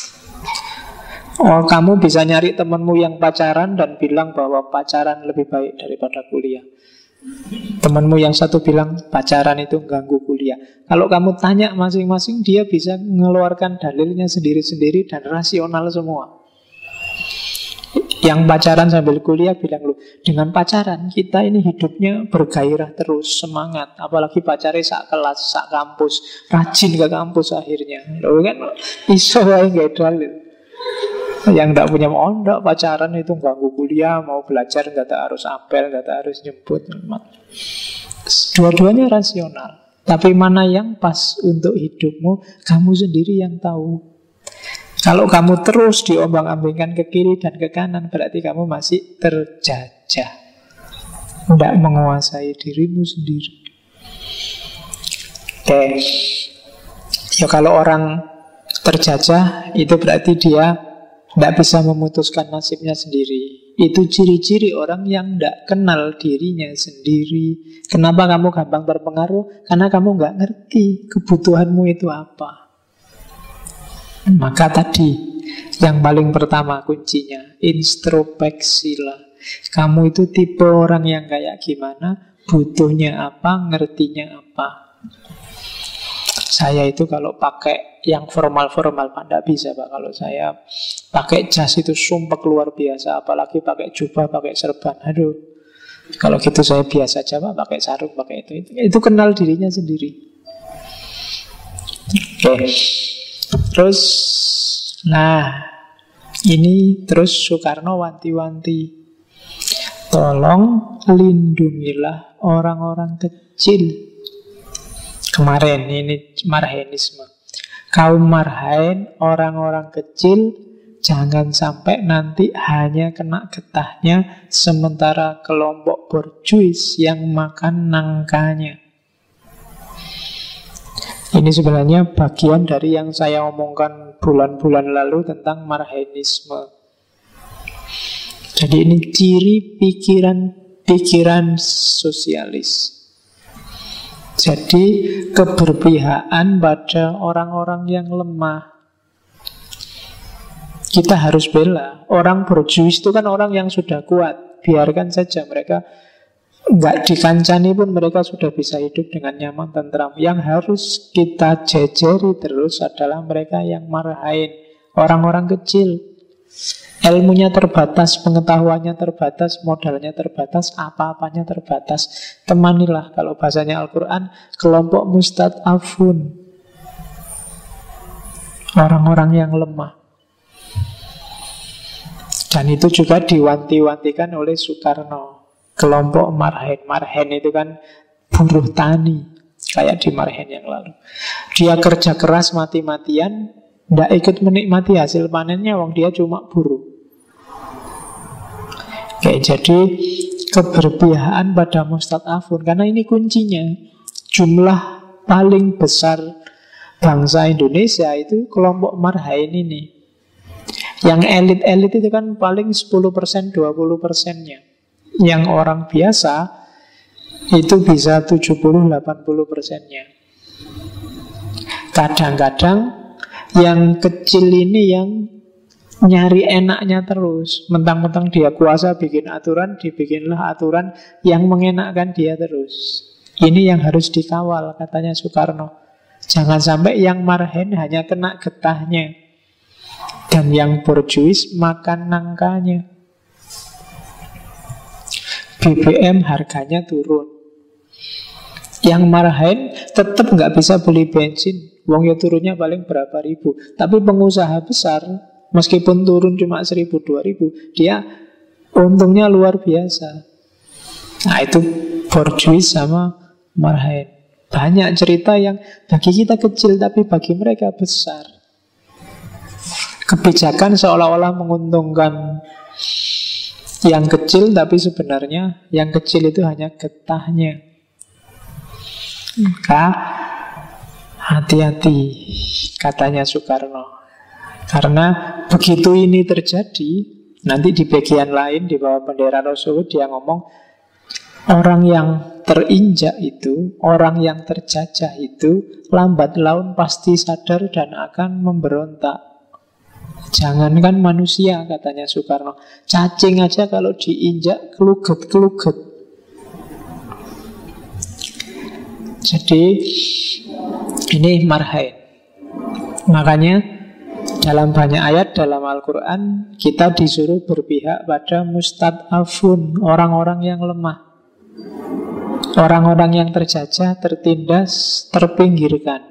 Oh, kamu bisa nyari temanmu yang pacaran dan bilang bahwa pacaran lebih baik daripada kuliah. Temanmu yang satu bilang pacaran itu ganggu kuliah. Kalau kamu tanya masing-masing, dia bisa mengeluarkan dalilnya sendiri-sendiri dan rasional semua. Yang pacaran sambil kuliah bilang, loh, dengan pacaran kita ini hidupnya bergairah terus, semangat. Apalagi pacarnya sak kelas, sak kampus, rajin ke kampus akhirnya. Loh kan iso wae nggak dalil. Yang tidak punya enggak, pacaran itu ganggu kuliah, mau belajar nggak harus apel, nggak harus nyebut. Dua-duanya rasional, tapi mana yang pas untuk hidupmu, kamu sendiri yang tahu. Kalau kamu terus diombang-ambingkan ke kiri dan ke kanan, berarti kamu masih terjajah, tidak menguasai dirimu sendiri. Oke. Ya kalau orang terjajah, itu berarti dia tidak bisa memutuskan nasibnya sendiri. Itu ciri-ciri orang yang tidak kenal dirinya sendiri. Kenapa kamu gampang terpengaruh? Karena kamu nggak ngerti kebutuhanmu itu apa. Maka tadi yang paling pertama kuncinya introspeksilah. Kamu itu tipe orang yang kayak gimana, butuhnya apa, ngertinya apa. Saya itu kalau pakai yang formal-formal Pak, tidak bisa Pak. Kalau saya pakai jas itu sumpah luar biasa. Apalagi pakai jubah, pakai serban. Aduh, kalau gitu saya biasa aja Pak, pakai sarung, pakai itu. Itu kenal dirinya sendiri. Oke. Terus, nah ini terus Soekarno wanti-wanti tolong lindungilah orang-orang kecil. Kemarin ini marhainisme. Kaum marhain, orang-orang kecil, jangan sampai nanti hanya kena getahnya, sementara kelompok borjuis yang makan nangkanya. Ini sebenarnya bagian dari yang saya omongkan bulan-bulan lalu tentang marhainisme. Jadi ini ciri pikiran sosialis. Jadi keberpihakan pada orang-orang yang lemah. Kita harus bela. Orang borjuis itu kan orang yang sudah kuat. Biarkan saja mereka nggak dikancani pun mereka sudah bisa hidup dengan nyaman tentram. Yang harus kita jejeri terus adalah mereka yang marhain, orang-orang kecil. Ilmunya terbatas, pengetahuannya terbatas, modalnya terbatas, apa-apanya terbatas. Temanilah, kalau bahasanya Al-Quran, kelompok mustad'afun, orang-orang yang lemah. Dan itu juga diwanti-wantikan oleh Soekarno. Kelompok marhen. Marhen itu kan buruh tani, kayak di marhen yang lalu. Dia kerja keras mati-matian, tidak ikut menikmati hasil panennya, wong dia cuma buruh. Oke, jadi keberpihakan pada mustad'afun, karena ini kuncinya. Jumlah paling besar bangsa Indonesia itu kelompok marhain ini. Yang elit-elit itu kan paling 10%, 20%-nya. Yang orang biasa itu bisa 70-80%-nya. Kadang-kadang yang kecil ini yang nyari enaknya terus. Mentang-mentang dia kuasa bikin aturan, dibikinlah aturan yang mengenakkan dia terus. Ini yang harus dikawal, katanya Soekarno. Jangan sampai yang marhen hanya kena getahnya, dan yang borjuis makan nangkanya. BBM harganya turun, yang marhain tetap nggak bisa beli bensin. Wong ya turunnya paling berapa ribu. Tapi pengusaha besar, meskipun turun cuma 1.000, 2.000, dia untungnya luar biasa. Nah itu borjuis sama marhain. Banyak cerita yang bagi kita kecil tapi bagi mereka besar. Kebijakan seolah-olah menguntungkan yang kecil, tapi sebenarnya yang kecil itu hanya getahnya. Maka hati-hati, katanya Soekarno. Karena begitu ini terjadi, nanti di bagian lain di bawah bendera Rasulullah dia ngomong, orang yang terinjak itu, orang yang terjajah itu, lambat laun pasti sadar dan akan memberontak. Jangankan manusia, katanya Soekarno, cacing aja kalau diinjak keluget-keluget. Jadi ini marhain. Makanya dalam banyak ayat dalam Al-Quran kita disuruh berpihak pada mustad'afun, orang-orang yang lemah, orang-orang yang terjajah, tertindas, terpinggirkan.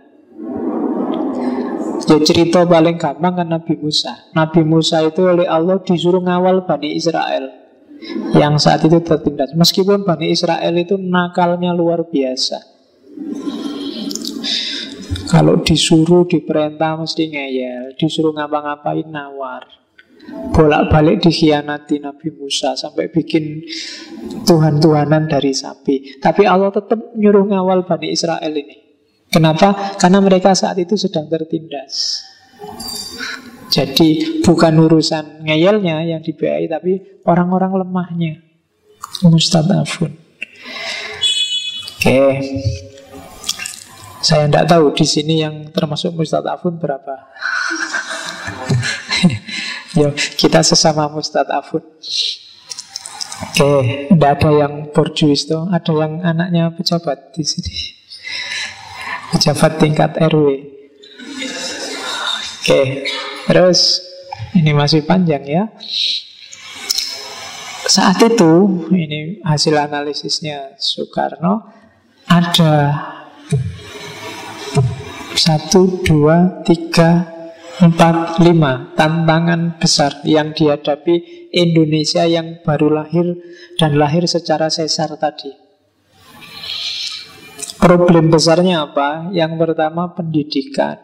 Ya cerita paling gampang kan Nabi Musa. Nabi Musa itu oleh Allah disuruh ngawal Bani Israel yang saat itu tertindas. Meskipun Bani Israel itu nakalnya luar biasa, kalau disuruh diperintah mesti ngeyel, disuruh ngapa-ngapain nawar. Bolak-balik dikhianati Nabi Musa sampai bikin Tuhan-Tuhanan dari sapi. Tapi Allah tetap nyuruh ngawal Bani Israel ini. Kenapa? Karena mereka saat itu sedang tertindas. Jadi bukan urusan ngeyelnya yang dibiayai, tapi orang-orang lemahnya, mustad'afun. Oke. Saya tidak tahu di sini yang termasuk mustad'afun berapa. Yo, kita sesama mustad'afun. Oke, tidak ada yang borjuis tuh, ada yang anaknya pejabat di sini. Pejabat tingkat RW. Oke, terus ini masih panjang ya. Saat itu, ini hasil analisisnya Soekarno, ada 1, 2, 3, 4, 5 tantangan besar yang dihadapi Indonesia yang baru lahir dan lahir secara sesar tadi. Problem besarnya apa? Yang pertama pendidikan.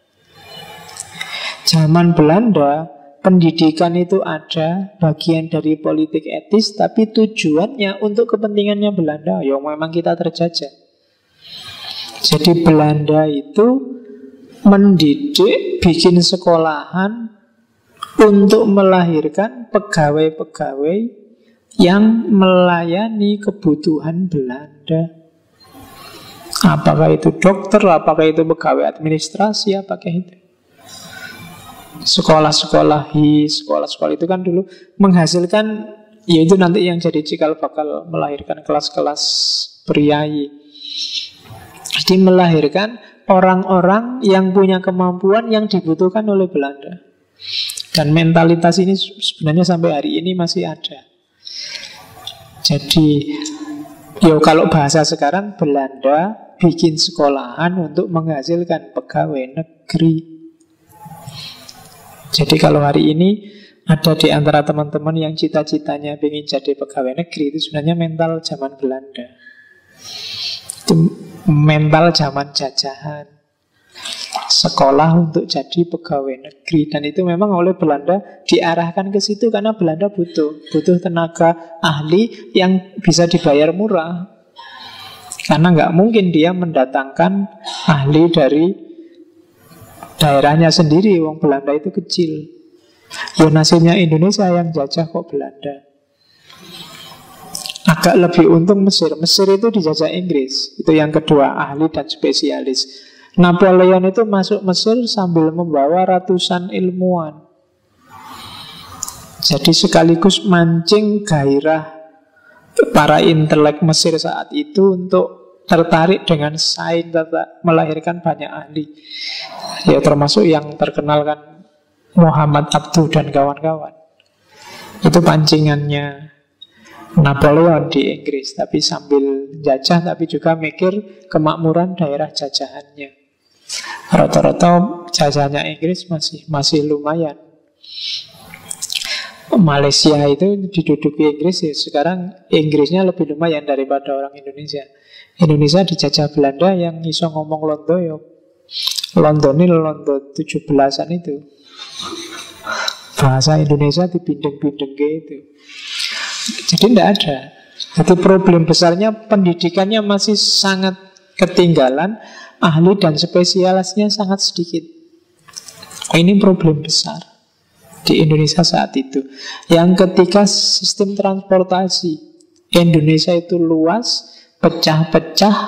Zaman Belanda, pendidikan itu ada bagian dari politik etis, tapi tujuannya untuk kepentingannya Belanda. Ya memang kita terjajah. Jadi Belanda itu mendidik, bikin sekolahan untuk melahirkan pegawai-pegawai yang melayani kebutuhan Belanda. Apakah itu dokter, apakah itu pegawai administrasi, apakah itu sekolah-sekolah sekolah-sekolah itu kan dulu menghasilkan, yaitu nanti yang jadi cikal bakal melahirkan kelas-kelas priai. Jadi melahirkan orang-orang yang punya kemampuan yang dibutuhkan oleh Belanda. Dan mentalitas ini sebenarnya sampai hari ini masih ada. Jadi kalau bahasa sekarang, Belanda bikin sekolahan untuk menghasilkan pegawai negeri. Jadi kalau hari ini ada di antara teman-teman yang cita-citanya ingin jadi pegawai negeri, itu sebenarnya mental zaman Belanda. Itu mental zaman jajahan. Sekolah untuk jadi pegawai negeri. Dan itu memang oleh Belanda diarahkan ke situ karena Belanda butuh tenaga ahli yang bisa dibayar murah. Karena nggak mungkin dia mendatangkan ahli dari daerahnya sendiri. Wong Belanda itu kecil. Ya nasibnya Indonesia yang jajah kok Belanda. Agak lebih untung Mesir. Mesir itu dijajah Inggris. Itu yang kedua, ahli dan spesialis. Napoleon itu masuk Mesir sambil membawa ratusan ilmuwan. Jadi sekaligus mancing gairah para intelek Mesir saat itu untuk tertarik dengan sains, melahirkan banyak ahli. Ya termasuk yang terkenal kan Muhammad Abduh dan kawan-kawan. Itu pancingannya Napoleon di Inggris, tapi sambil jajah, tapi juga mikir kemakmuran daerah jajahannya. Rata-rata jajahannya Inggris masih lumayan. Malaysia itu diduduki Inggris, ya sekarang Inggrisnya lebih lumayan daripada orang Indonesia. Indonesia dijajah Belanda yang iso ngomong Londo ya Londo 17-an itu. Bahasa Indonesia dipindeng-pindeng gitu. Jadi tidak ada. Jadi problem besarnya pendidikannya masih sangat ketinggalan, ahli dan spesialisnya sangat sedikit. Ini problem besar di Indonesia saat itu. Yang ketiga, sistem transportasi Indonesia itu luas, pecah-pecah.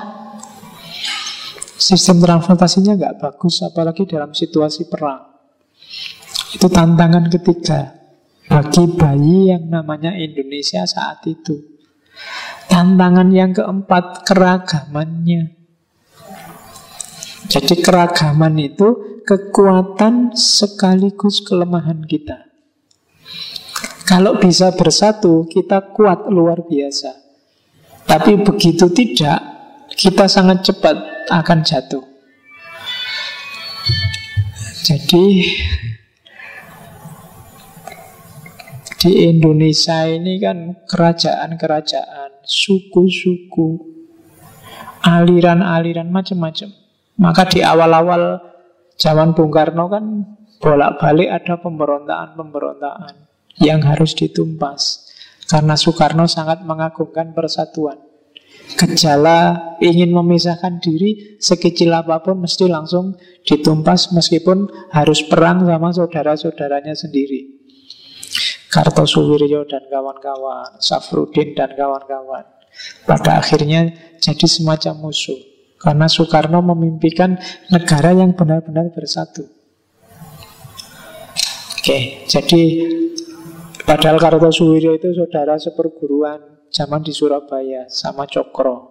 Sistem transportasinya nggak bagus, apalagi dalam situasi perang. Itu tantangan ketiga bagi bayi yang namanya Indonesia saat itu. Tantangan yang keempat, keragamannya. Jadi keragaman itu kekuatan sekaligus kelemahan kita. Kalau bisa bersatu, kita kuat luar biasa. Tapi begitu tidak, kita sangat cepat akan jatuh. Jadi di Indonesia ini kan kerajaan-kerajaan, suku-suku, aliran-aliran macam-macam. Maka di awal-awal zaman Bung Karno kan bolak-balik ada pemberontakan-pemberontakan yang harus ditumpas. Karena Soekarno sangat mengagungkan persatuan. Gejala ingin memisahkan diri sekecil apapun mesti langsung ditumpas, meskipun harus perang sama saudara-saudaranya sendiri. Kartosuwiryo dan kawan-kawan, Safruddin dan kawan-kawan. Pada akhirnya jadi semacam musuh, karena Soekarno memimpikan negara yang benar-benar bersatu. Oke, jadi padahal Kartosuwiryo itu saudara seperguruan zaman di Surabaya sama Cokro.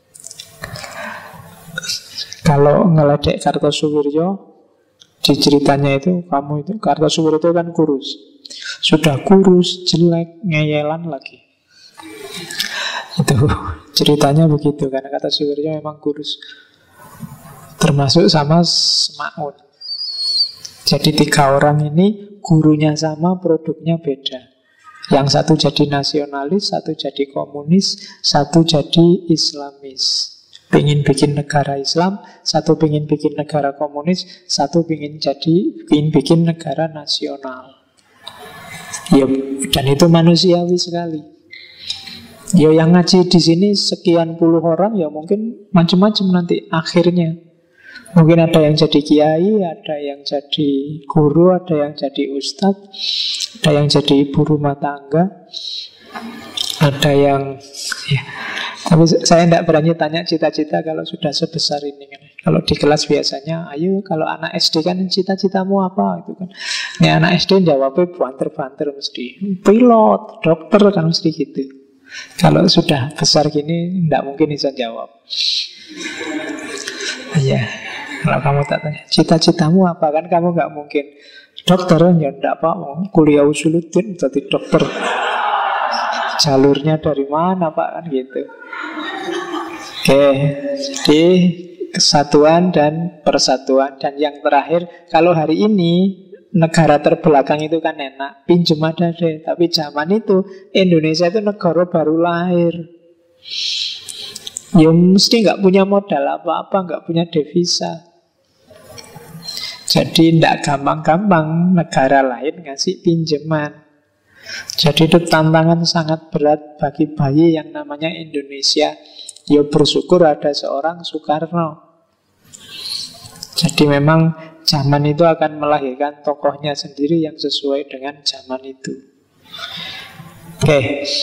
Kalau ngeledek Kartosuwiryo, di ceritanya itu, kamu itu Kartosuwiryo itu kan kurus. Sudah kurus, jelek, ngeyelan lagi. Itu ceritanya begitu, karena Kartosuwiryo memang kurus. Termasuk sama Semaun. Jadi 3 orang ini gurunya sama, produknya beda. Yang satu jadi nasionalis, satu jadi komunis, satu jadi Islamis. Pengen bikin negara Islam, satu pengen bikin negara komunis, satu pengen bikin negara nasional. Ya, dan itu manusiawi sekali. Ya, yang ngaji di sini sekian puluh orang, ya mungkin macam-macam nanti akhirnya. Mungkin ada yang jadi kiai, ada yang jadi guru, ada yang jadi ustadz, ada yang jadi ibu rumah tangga, ada yang ya. Tapi saya tidak berani tanya cita-cita kalau sudah sebesar ini kan. Kalau di kelas biasanya, ayo kalau anak SD kan cita-citamu apa itu kan. Ini anak SD jawabnya banter-banter mesti. Pilot, dokter kan mesti gitu. Kalau sudah besar gini tidak mungkin bisa jawab. Iya. Kalau kamu tak tanya, cita-citamu apa? Kan kamu nggak mungkin dokter, ya enggak apa, kuliah usuluddin jadi dokter. Jalurnya dari mana Pak? Kan gitu. Oke, jadi kesatuan dan persatuan. Dan yang terakhir, kalau hari ini negara terbelakang itu kan enak, pinjem ada deh. Tapi zaman itu Indonesia itu negara baru lahir. Ya mesti nggak punya modal apa-apa, nggak punya devisa. Jadi tidak gampang-gampang negara lain ngasih pinjaman. Jadi itu tantangan sangat berat bagi bayi yang namanya Indonesia. Ya bersyukur ada seorang Soekarno. Jadi memang zaman itu akan melahirkan tokohnya sendiri yang sesuai dengan zaman itu. Oke.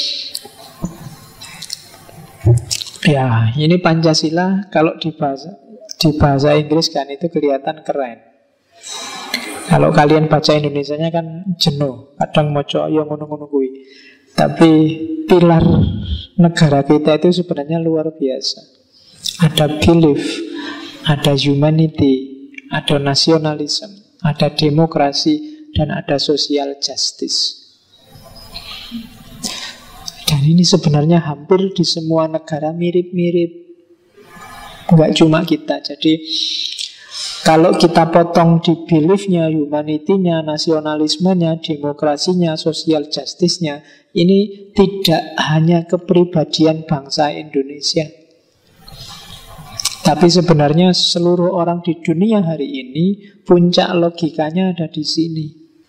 Ya, ini Pancasila kalau di bahasa Inggris kan itu kelihatan keren. Kalau kalian baca Indonesianya kan jenuh, kadang moco ya ngono-ngono kuwi. Tapi pilar negara kita itu sebenarnya luar biasa. Ada belief, ada humanity, ada nasionalisme, ada demokrasi, dan ada social justice. Dan ini sebenarnya hampir di semua negara mirip-mirip. Enggak cuma kita. Jadi kalau kita potong di beliefnya, humanity-nya, nasionalismenya, demokrasinya, social justice-nya, ini tidak hanya kepribadian bangsa Indonesia. Tapi sebenarnya seluruh orang di dunia hari ini, puncak logikanya ada di sini.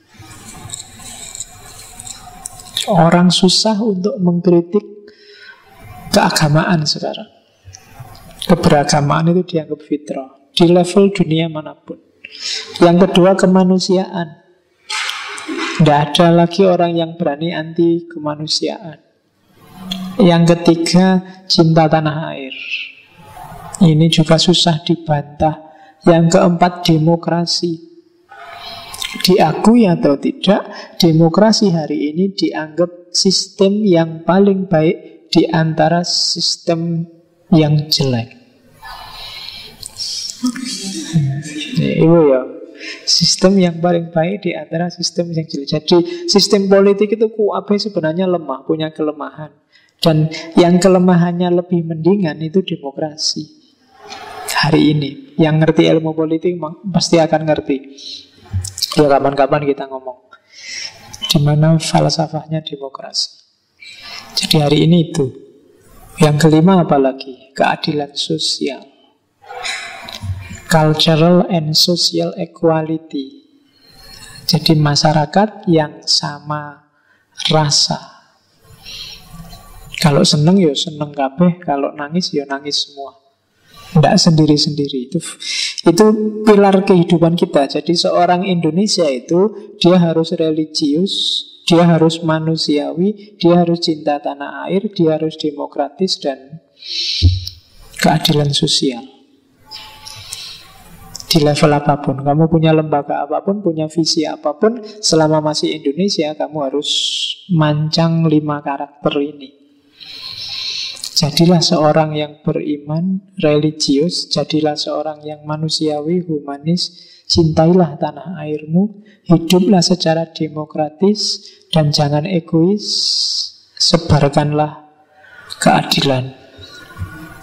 Orang susah untuk mengkritik keagamaan sekarang. Keberagamaan itu dianggap fitrah di level dunia manapun. Yang kedua, kemanusiaan. Tidak ada lagi orang yang berani anti kemanusiaan. Yang ketiga, cinta tanah air. Ini juga susah dibantah. Yang keempat, demokrasi. Diakui atau tidak, demokrasi hari ini dianggap sistem yang paling baik di antara sistem yang jelek. Ibu ya, sistem yang paling baik di antara sistem yang jelek. Jadi sistem politik itu kuabe sebenarnya lemah, punya kelemahan. Dan yang kelemahannya lebih mendingan itu demokrasi. Hari ini yang ngerti ilmu politik pasti akan ngerti. Ya kapan-kapan kita ngomong di mana falsafahnya demokrasi. Jadi hari ini itu. Yang kelima apalagi? Keadilan sosial. Cultural and social equality. Jadi masyarakat yang sama rasa. Kalau seneng ya seneng kabeh, kalau nangis ya nangis semua. Tidak sendiri-sendiri. Itu pilar kehidupan kita. Jadi seorang Indonesia itu dia harus religius, dia harus manusiawi, dia harus cinta tanah air, dia harus demokratis dan keadilan sosial. Di level apapun, kamu punya lembaga apapun, punya visi apapun, selama masih Indonesia, kamu harus mancang 5 karakter ini. Jadilah seorang yang beriman, religius, jadilah seorang yang manusiawi, humanis, cintailah tanah airmu, hiduplah secara demokratis, dan jangan egois, sebarkanlah keadilan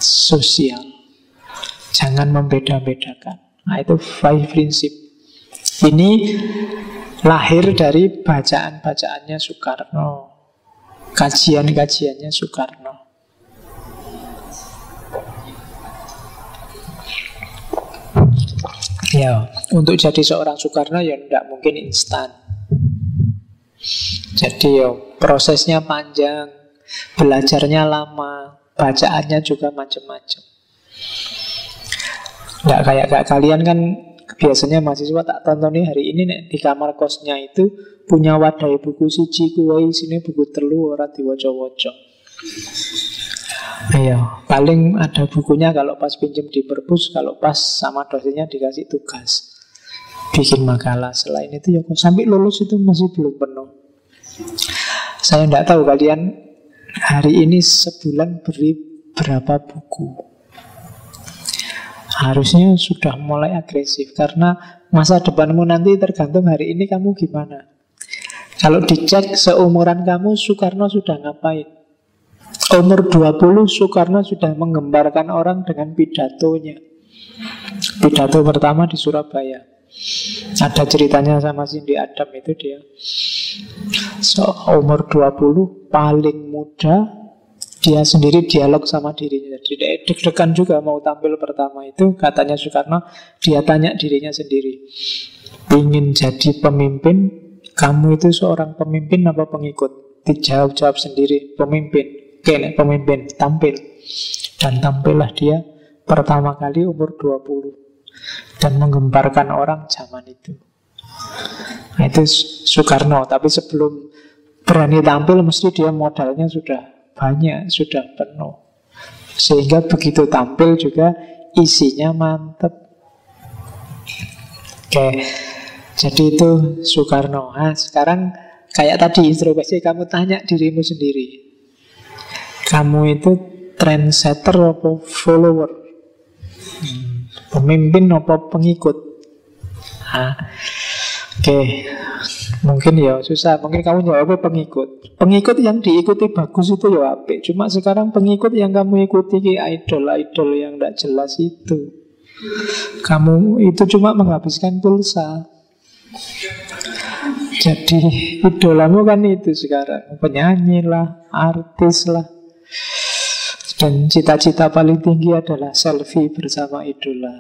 sosial. Jangan membeda-bedakan. Nah itu 5 prinsip Ini lahir dari bacaan-bacaannya Soekarno, kajian-kajiannya Soekarno. Ya, untuk jadi seorang Soekarno ya tidak mungkin instan. Jadi ya prosesnya panjang, belajarnya lama, bacaannya juga macam-macam. Nggak kayak kalian kan biasanya mahasiswa tak tonton hari ini nek di kamar kosnya itu punya wadai buku siji kuwi sini buku telu ora diwaca-waca. Iya, paling ada bukunya kalau pas pinjem di perpus, kalau pas sama dosennya dikasih tugas bikin makalah. Selain itu ya kok sampai lulus itu masih belum penuh. Saya tidak tahu kalian hari ini sebulan beri berapa buku. Harusnya sudah mulai agresif, karena masa depanmu nanti tergantung hari ini kamu gimana. Kalau dicek seumuran kamu, Soekarno sudah ngapain? Umur 20 Soekarno sudah menggembarkan orang dengan pidatonya. Pidato pertama di Surabaya. Ada ceritanya sama Cindy Adam itu dia. Umur 20 paling muda, dia sendiri dialog sama dirinya. Jadi dia deg-degan juga mau tampil pertama itu. Katanya Soekarno, dia tanya dirinya sendiri, ingin jadi pemimpin, kamu itu seorang pemimpin apa pengikut? Dijawab sendiri, pemimpin. Oke, pemimpin, tampil. Dan tampillah dia pertama kali umur 20 dan menggembarkan orang zaman itu. Nah, itu Soekarno. Tapi sebelum berani tampil mesti dia modalnya sudah banyak, sudah penuh. Sehingga begitu tampil juga isinya mantep. Oke, jadi itu Soekarno. Nah, sekarang kayak tadi introspeksi, kamu tanya dirimu sendiri, kamu itu trendsetter apa follower? Pemimpin apa pengikut? Oke. Mungkin ya susah. Mungkin kamu jawabnya pengikut. Pengikut yang diikuti bagus itu ya apik. Cuma sekarang pengikut yang kamu ikuti idol-idol yang tidak jelas itu, kamu itu cuma menghabiskan pulsa. Jadi idolamu kan itu sekarang, penyanyi lah, artis lah. Dan cita-cita paling tinggi adalah selfie bersama idola.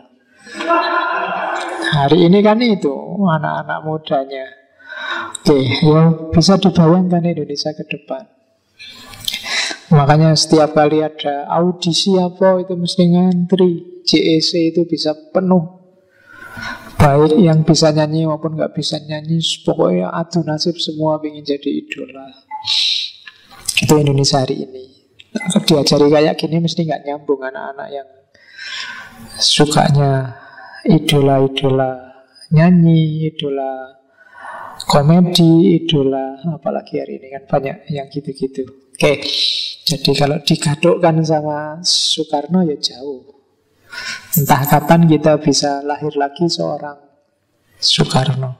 Hari ini kan itu anak-anak mudanya. Oke, ya bisa dibayangkan Indonesia ke depan. Makanya setiap kali ada audisi apa itu mesti ngantri. JEC itu bisa penuh. Baik yang bisa nyanyi maupun nggak bisa nyanyi, pokoknya adu nasib semua ingin jadi idola. Itu Indonesia hari ini. Diajari kayak gini mesti nggak nyambung anak-anak yang sukanya idola-idola nyanyi, idola komedi, idola apalagi hari ini kan banyak yang gitu-gitu. Oke, jadi kalau digadukkan sama Soekarno ya jauh. Entah kapan kita bisa lahir lagi seorang Soekarno.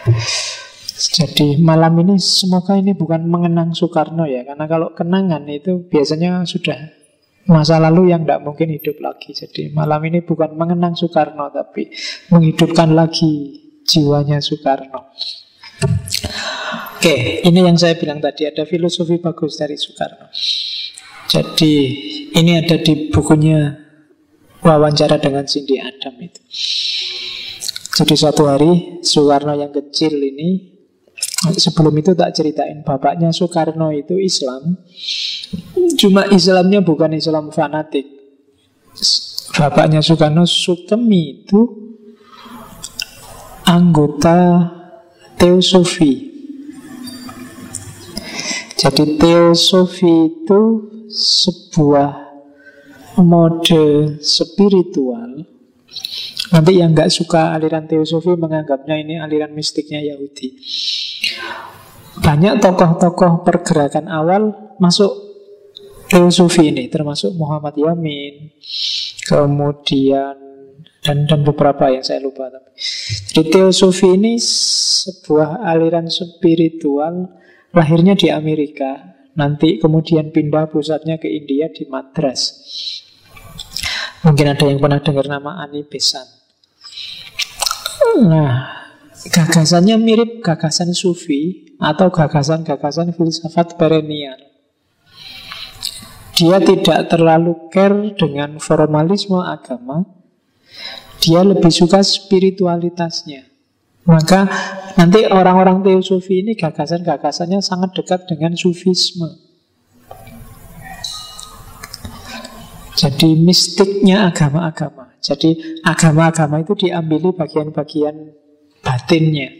Jadi malam ini semoga ini bukan mengenang Soekarno ya, karena kalau kenangan itu biasanya sudah masa lalu yang tidak mungkin hidup lagi. Jadi malam ini bukan mengenang Soekarno, tapi menghidupkan lagi jiwanya Soekarno. Oke, ini yang saya bilang tadi, ada filosofi bagus dari Soekarno. Jadi ini ada di bukunya Wawancara dengan Cindy Adam itu. Jadi suatu hari Soekarno yang kecil ini, sebelum itu tak ceritain, bapaknya Soekarno itu Islam. Cuma Islamnya bukan Islam fanatik. Bapaknya Soekarno, Sukemi, itu anggota Teosofi. Jadi Teosofi itu sebuah mode spiritual. Nanti yang nggak suka aliran Teosofi menganggapnya ini aliran mistiknya Yahudi. Banyak tokoh-tokoh pergerakan awal masuk Teosofi ini, termasuk Muhammad Yamin, kemudian dan beberapa yang saya lupa. Jadi Teosofi ini sebuah aliran spiritual, lahirnya di Amerika, nanti kemudian pindah pusatnya ke India di Madras. Mungkin ada yang pernah dengar nama Ani Besant. Nah, gagasannya mirip gagasan sufi atau gagasan-gagasan filsafat perennial. Dia tidak terlalu care dengan formalisme agama. Dia lebih suka spiritualitasnya. Maka nanti orang-orang teosofi ini gagasan-gagasannya sangat dekat dengan sufisme. Jadi mistiknya agama-agama. Jadi agama-agama itu diambil bagian-bagian batinnya.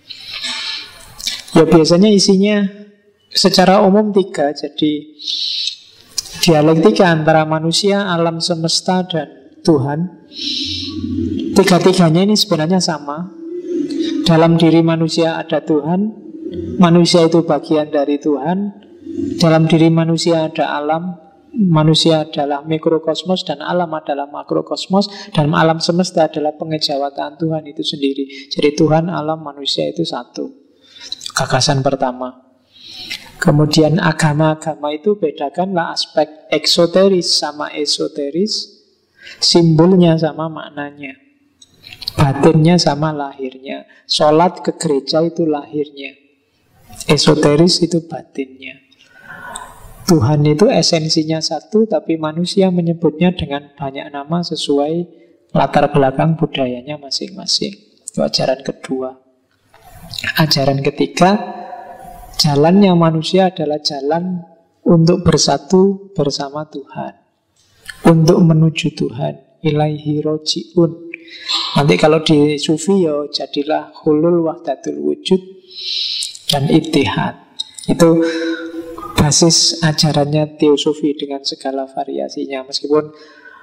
Ya biasanya isinya secara umum 3. Jadi dialektika antara manusia, alam semesta, dan Tuhan. 3-tiganya ini sebenarnya sama. Dalam diri manusia ada Tuhan, manusia itu bagian dari Tuhan. Dalam diri manusia ada alam, manusia adalah mikrokosmos dan alam adalah makrokosmos. Dan alam semesta adalah pengejawatan Tuhan itu sendiri. Jadi Tuhan, alam, manusia itu satu. Gagasan pertama. Kemudian agama-agama itu bedakanlah aspek eksoteris sama esoteris, simbolnya sama maknanya, batinnya sama lahirnya. Sholat ke gereja itu lahirnya, esoteris itu batinnya. Tuhan itu esensinya satu, tapi manusia menyebutnya dengan banyak nama sesuai latar belakang budayanya masing-masing. Itu ajaran kedua. Ajaran ketiga, jalannya manusia adalah jalan untuk bersatu bersama Tuhan, untuk menuju Tuhan, ilaihi roji'un. Nanti kalau di sufi ya jadilah hulul wahdatul wujud dan ittihad. Itu basis ajarannya teosofi dengan segala variasinya. Meskipun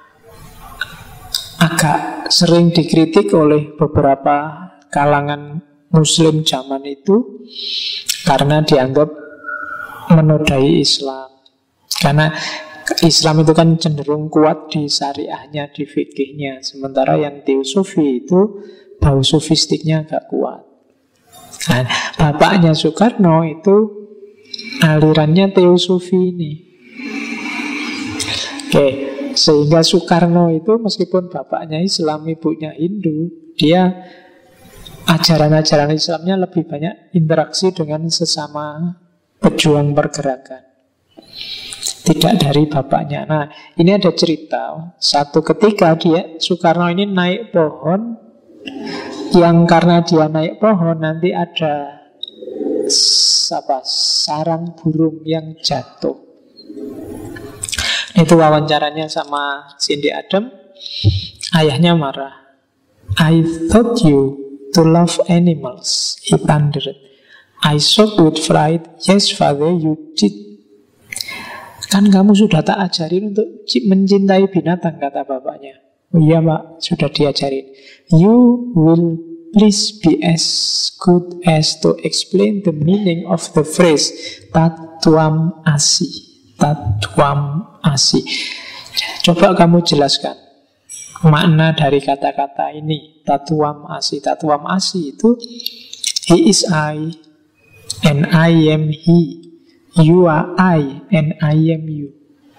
agak sering dikritik oleh beberapa kalangan Muslim zaman itu karena dianggap menodai Islam. Karena Islam itu kan cenderung kuat di syariahnya, di fikihnya. Sementara yang teosofi itu bau sofistiknya agak kuat. Nah, bapaknya Soekarno itu alirannya teosofi ini. Oke, sehingga Soekarno itu meskipun bapaknya Islam, ibunya Hindu, dia ajaran-ajaran Islamnya lebih banyak interaksi dengan sesama pejuang pergerakan, tidak dari bapaknya. Nah, ini ada cerita. Satu ketika Soekarno ini naik pohon, yang karena dia naik pohon nanti ada sarang burung yang jatuh. Itu wawancaranya sama Cindy Adam. Ayahnya marah. I thought you to love animals, he thundered. I shocked with fright. Yes, father, you did. Kan kamu sudah tak ajarin untuk mencintai binatang, kata bapaknya. Oh iya pak, sudah diajarin. You will please be as good as to explain the meaning of the phrase Tatuam Asi. Tatuam Asi. Coba kamu jelaskan makna dari kata-kata ini, Tatuam Asi. Tatuam Asi itu he is I and I am he. You are I and I am you.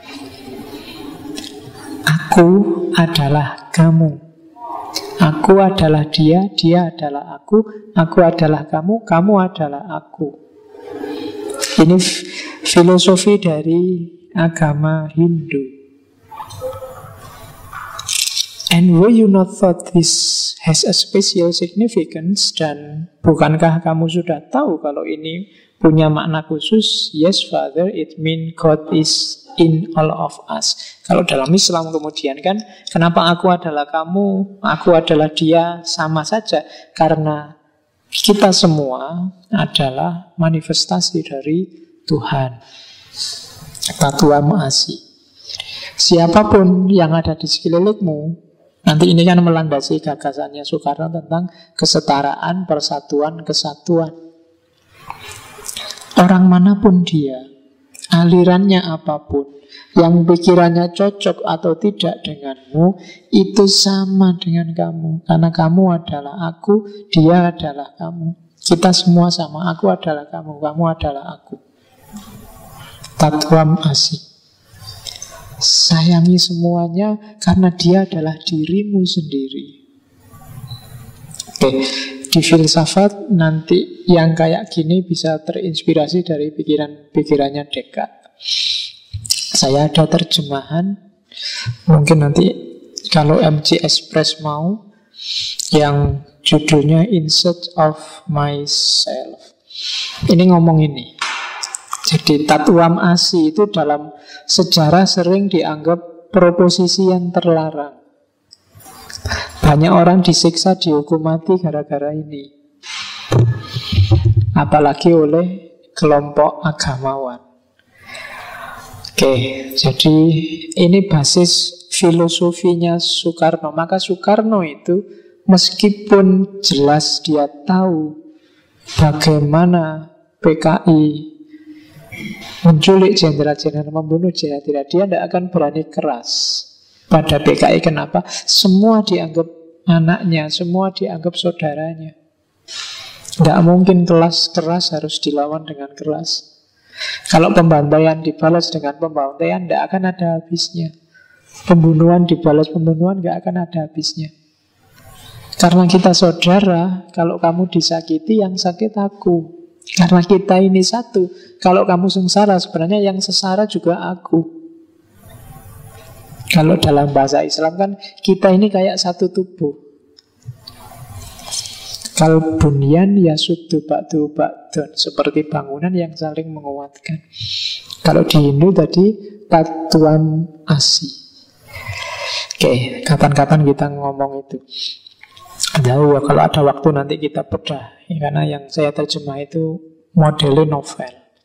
Aku adalah kamu. Aku adalah dia, dia adalah aku adalah kamu, kamu adalah aku. Ini filosofi dari agama Hindu. And were you not thought this has a special significance? Dan bukankah kamu sudah tahu kalau ini punya makna khusus? Yes, Father, it means God is in all of us. Kalau dalam Islam kemudian kan, kenapa aku adalah kamu, aku adalah dia, sama saja. Karena kita semua adalah manifestasi dari Tuhan. Tatuam Asi. Siapapun yang ada di sekelilingmu, nanti ini kan melandasi gagasannya Soekarno tentang kesetaraan, persatuan, kesatuan. Orang manapun dia, alirannya apapun, yang pikirannya cocok atau tidak denganmu, itu sama dengan kamu. Karena kamu adalah aku, dia adalah kamu. Kita semua sama, aku adalah kamu, kamu adalah aku. Tatuam Asi. Sayangi semuanya karena dia adalah dirimu sendiri. Oke, Di filsafat nanti yang kayak gini bisa terinspirasi dari pikirannya Descartes. Saya ada terjemahan, mungkin nanti kalau MG Express mau, yang judulnya In Search of Myself. Ini ngomong ini. Jadi Tatuam Asi itu dalam sejarah sering dianggap proposisi yang terlarang. Banyak orang disiksa, dihukum mati gara-gara ini. Apalagi oleh kelompok agamawan. Oke, jadi ini basis filosofinya Soekarno. Maka Soekarno itu meskipun jelas dia tahu bagaimana PKI menculik jenderal-jenderal, membunuh jenderal, dia tidak akan berani keras pada PKI. Kenapa? Semua dianggap anaknya, semua dianggap saudaranya. Tidak mungkin keras harus dilawan dengan keras. Kalau pembantaian dibalas dengan pembantaian, tidak akan ada habisnya. Pembunuhan dibalas pembunuhan, tidak akan ada habisnya. Karena kita saudara, kalau kamu disakiti, yang sakit aku. Karena kita ini satu. Kalau kamu sengsara, sebenarnya yang sesara juga aku. Kalau dalam bahasa Islam kan kita ini kayak satu tubuh. Kal bunyan yasuddu ba'du ba'dun, seperti bangunan yang saling menguatkan. Kalau di Hindu tadi Tatuam Asi. Oke, kapan-kapan kita ngomong itu. Jauh, kalau ada waktu nanti kita bedah. Karena yang saya terjemah itu modelnya novel.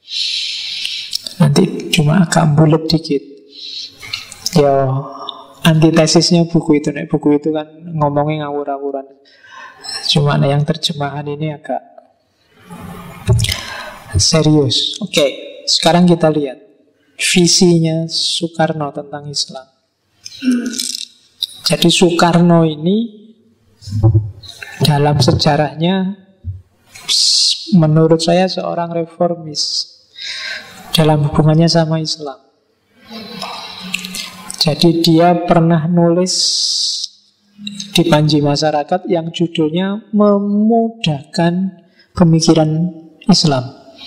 Nanti cuma agak bulet dikit. Ya, antitesisnya buku itu. Nek buku itu kan ngomongnya ngawur-ngawuran. Cuma yang terjemahan ini agak serius. Oke, sekarang kita lihat visinya Soekarno tentang Islam. Jadi Soekarno ini dalam sejarahnya menurut saya seorang reformis dalam hubungannya sama Islam. Jadi dia pernah nulis di Panji Masyarakat yang judulnya Memudahkan Pemikiran Islam.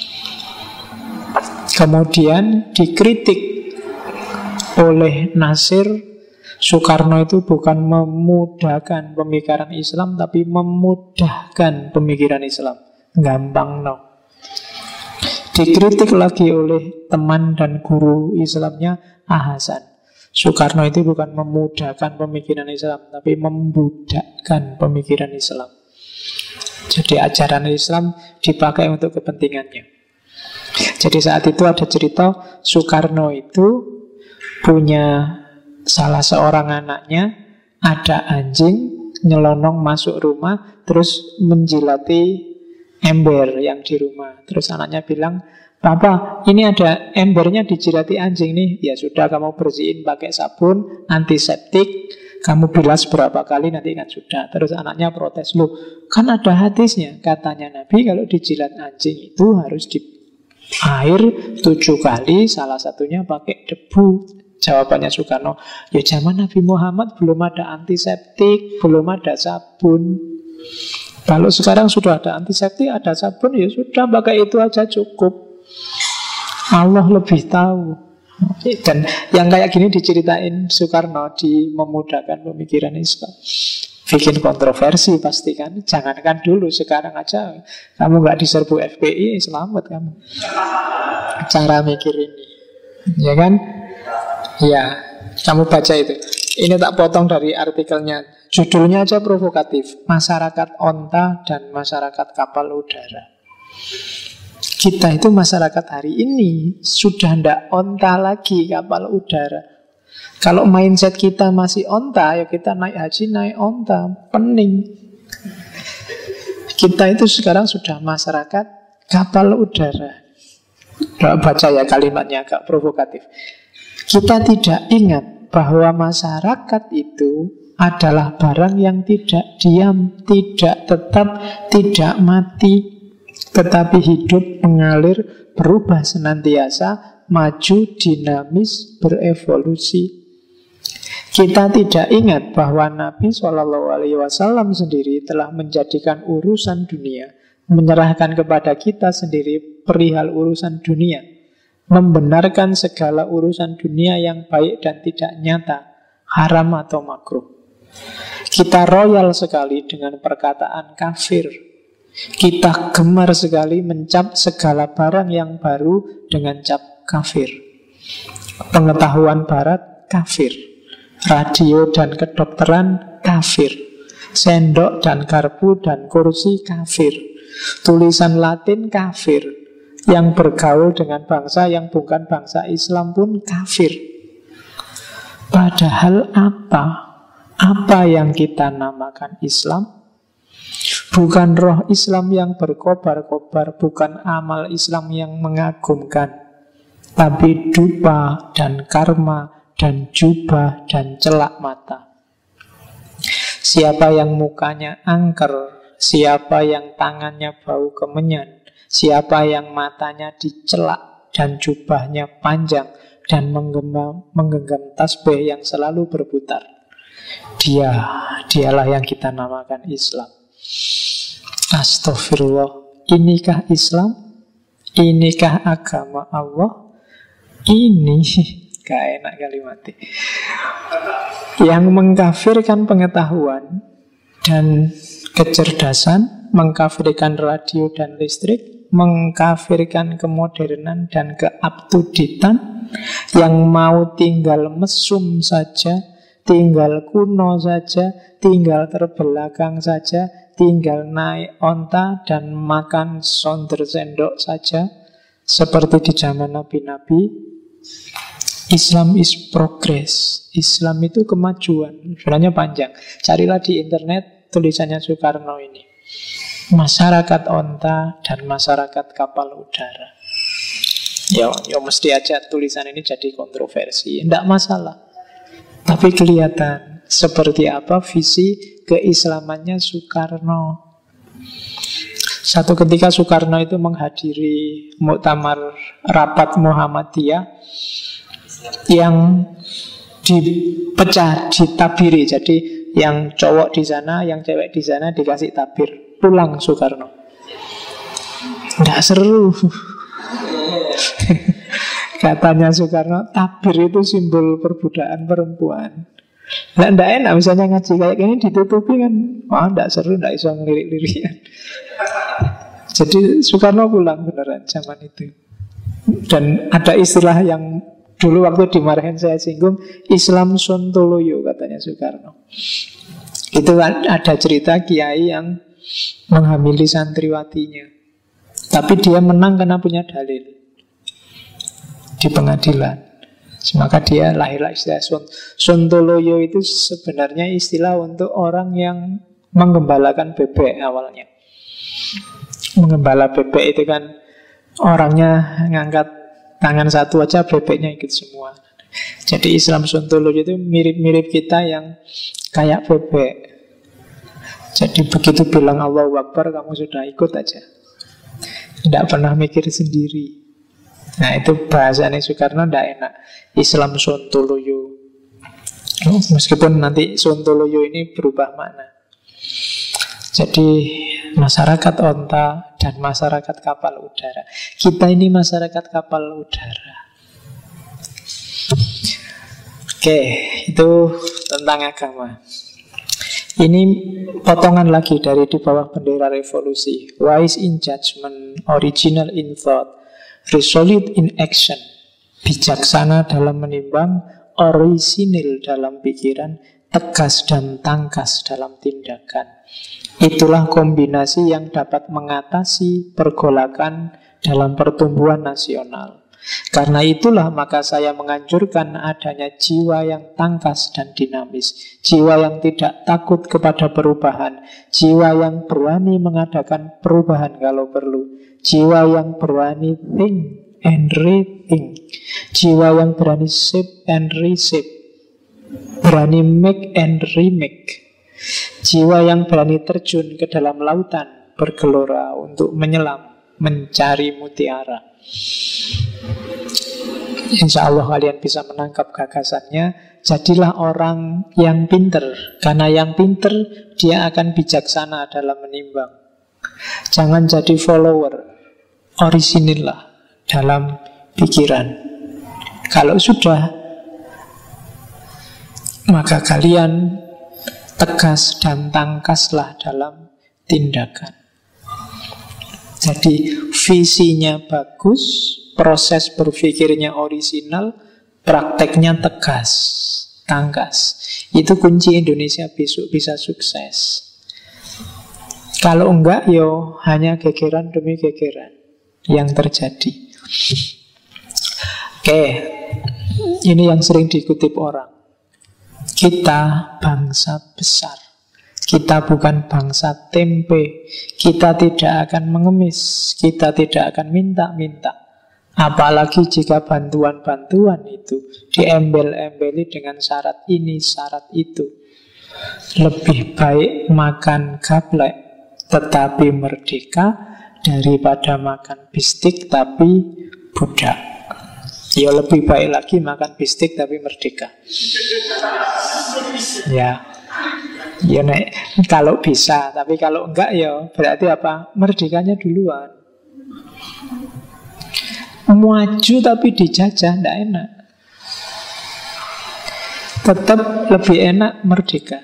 Kemudian dikritik oleh Nasir, Soekarno itu bukan memudahkan pemikiran Islam, tapi memudahkan pemikiran Islam. Gampang no. Dikritik lagi oleh teman dan guru Islamnya Hasan. Soekarno itu bukan memudahkan pemikiran Islam, tapi membudakkan pemikiran Islam. Jadi ajaran Islam dipakai untuk kepentingannya. Jadi saat itu ada cerita Soekarno itu punya salah seorang anaknya, ada anjing nyelonong masuk rumah, terus menjilati ember yang di rumah. Terus anaknya bilang, "Papa, ini ada embernya dijilati anjing nih." "Ya sudah, kamu bersihin pakai sabun antiseptik, kamu bilas berapa kali nanti kan sudah." Terus anaknya protes, "Loh, kan ada hadisnya, katanya Nabi kalau dijilat anjing itu harus di air 7 kali, salah satunya pakai debu." Jawabannya Soekarno, "Ya zaman Nabi Muhammad belum ada antiseptik, belum ada sabun. Kalau sekarang sudah ada antiseptik, ada sabun, ya sudah pakai itu aja cukup. Allah lebih tahu." Dan yang kayak gini diceritain Soekarno di Memudahkan Pemikiran Islam. Bikin kontroversi pasti kan. Jangankan dulu, sekarang aja kamu gak diserbu FPI, selamat kamu. Cara mikir ini, ya kan? Ya, kamu baca itu. Ini tak potong dari artikelnya. Judulnya aja provokatif. Masyarakat onta dan masyarakat kapal udara. Kita itu masyarakat hari ini sudah ndak onta lagi, kapal udara. Kalau mindset kita masih onta, ya kita naik haji, naik onta, pening. Kita itu sekarang sudah masyarakat kapal udara. Baca ya kalimatnya agak provokatif. Kita tidak ingat bahwa masyarakat itu adalah barang yang tidak diam, tidak tetap, tidak mati, tetapi hidup, mengalir, berubah senantiasa, maju, dinamis, berevolusi. Kita tidak ingat bahwa Nabi SAW sendiri telah menjadikan urusan dunia, menyerahkan kepada kita sendiri perihal urusan dunia, membenarkan segala urusan dunia yang baik dan tidak nyata, haram atau makruh. Kita royal sekali dengan perkataan kafir. Kita gemar sekali mencap segala barang yang baru dengan cap kafir. Pengetahuan barat, kafir. Radio dan kedokteran, kafir. Sendok dan garpu dan kursi, kafir. Tulisan Latin, kafir. Yang bergaul dengan bangsa yang bukan bangsa Islam pun kafir. Padahal apa? Apa yang kita namakan Islam? Bukan roh Islam yang berkobar-kobar, bukan amal Islam yang mengagumkan, tapi dupa dan karma dan jubah dan celak mata. Siapa yang mukanya angker, siapa yang tangannya bau kemenyan, siapa yang matanya dicelak dan jubahnya panjang dan menggenggam tasbih yang selalu berputar, dialah yang kita namakan Islam. Astagfirullah. Inikah Islam? Inikah agama Allah? Ini gak enak kalimatnya. Yang mengkafirkan pengetahuan dan kecerdasan, mengkafirkan radio dan listrik, mengkafirkan kemodernan dan ke-up-to-date-an, yang mau tinggal mesum saja, tinggal kuno saja, tinggal terbelakang saja, tinggal naik onta dan makan sonder sendok saja, seperti di zaman nabi-nabi. Islam is progress. Islam itu kemajuan. Sebenarnya panjang. Carilah di internet tulisannya Soekarno ini. Masyarakat onta dan masyarakat kapal udara. Ya mesti aja tulisan ini jadi kontroversi. Tidak masalah. Tapi kelihatan seperti apa visi keislamannya Soekarno. Satu ketika Soekarno itu menghadiri muktamar rapat Muhammadiyah yang dipecah, ditabiri. Jadi yang cowok di sana, yang cewek di sana dikasih tabir. Pulang Soekarno. Nggak seru. Katanya Soekarno, tabir itu simbol perbudakan perempuan. Nah, nggak enak misalnya ngaji kayak gini ditutupi kan. Wah, nggak seru, nggak bisa ngelirik-lirikan. Jadi Soekarno pulang beneran zaman itu. Dan ada istilah yang dulu waktu dimarahin saya singgung, Islam Sontoloyo katanya Soekarno. Itu ada cerita kiai yang menghamili santriwatinya, tapi dia menang karena punya dalil di pengadilan. Maka dia lahirlah istilah Sontoloyo. Itu sebenarnya istilah untuk orang yang menggembalakan bebek awalnya. Menggembala bebek itu kan orangnya ngangkat tangan satu aja bebeknya ikut semua. Jadi Islam Sontoloyo itu mirip-mirip kita yang kayak bebek. Jadi begitu bilang Allahu Akbar kamu sudah ikut aja, tidak pernah mikir sendiri. Nah itu bahasanya Soekarno tidak enak. Islam Sontoloyo. Meskipun nanti Sontoloyo ini berubah makna. Jadi masyarakat onta dan masyarakat kapal udara. Kita ini masyarakat kapal udara. Oke, itu tentang agama. Ini potongan lagi dari di bawah bendera revolusi. Wise in judgment, original in thought, resolute in action. Bijaksana dalam menimbang, orisinil dalam pikiran, tegas dan tangkas dalam tindakan. Itulah kombinasi yang dapat mengatasi pergolakan dalam pertumbuhan nasional. Karena itulah maka saya menganjurkan adanya jiwa yang tangkas dan dinamis, jiwa yang tidak takut kepada perubahan, jiwa yang berani mengadakan perubahan kalau perlu, jiwa yang berani think and rethink, jiwa yang berani shape and reshape, berani make and remake, jiwa yang berani terjun ke dalam lautan bergelora untuk menyelam, mencari mutiara. Insya Allah kalian bisa menangkap gagasannya jadilah orang yang pinter. Karena yang pinter, dia akan bijaksana dalam menimbang. Jangan jadi follower, orisinillah dalam pikiran. Kalau sudah, maka kalian tegas dan tangkaslah dalam tindakan. Jadi visinya bagus, proses berpikirnya orisinal, prakteknya tegas, tangkas. Itu kunci Indonesia besok bisa sukses. Kalau enggak, yo hanya gegeran demi gegeran yang terjadi. Oke, ini yang sering dikutip orang. Kita bangsa besar. Kita bukan bangsa tempe. Kita tidak akan mengemis. Kita tidak akan minta-minta. Apalagi jika bantuan-bantuan itu diembel-embeli dengan syarat ini, syarat itu. Lebih baik makan gaplek tetapi merdeka daripada makan bistik tapi budak. Ya lebih baik lagi makan bistik tapi merdeka. Ya nek kalau bisa, tapi kalau enggak ya berarti apa? Merdekanya duluan. Maju tapi dijajah enggak enak. Tetap lebih enak merdeka.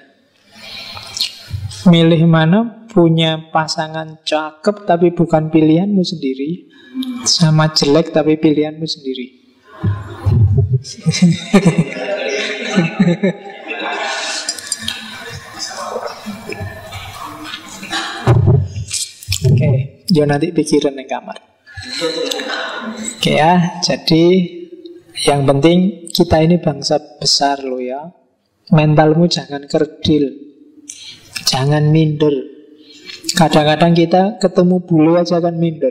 Milih mana? Punya pasangan cakep tapi bukan pilihanmu sendiri, sama jelek tapi pilihanmu sendiri. Oke, yo nanti pikiran yang kamar. Oke ya, jadi yang penting kita ini bangsa besar loh ya. Mentalmu jangan kerdil, jangan minder. Kadang-kadang kita ketemu bule aja kan minder.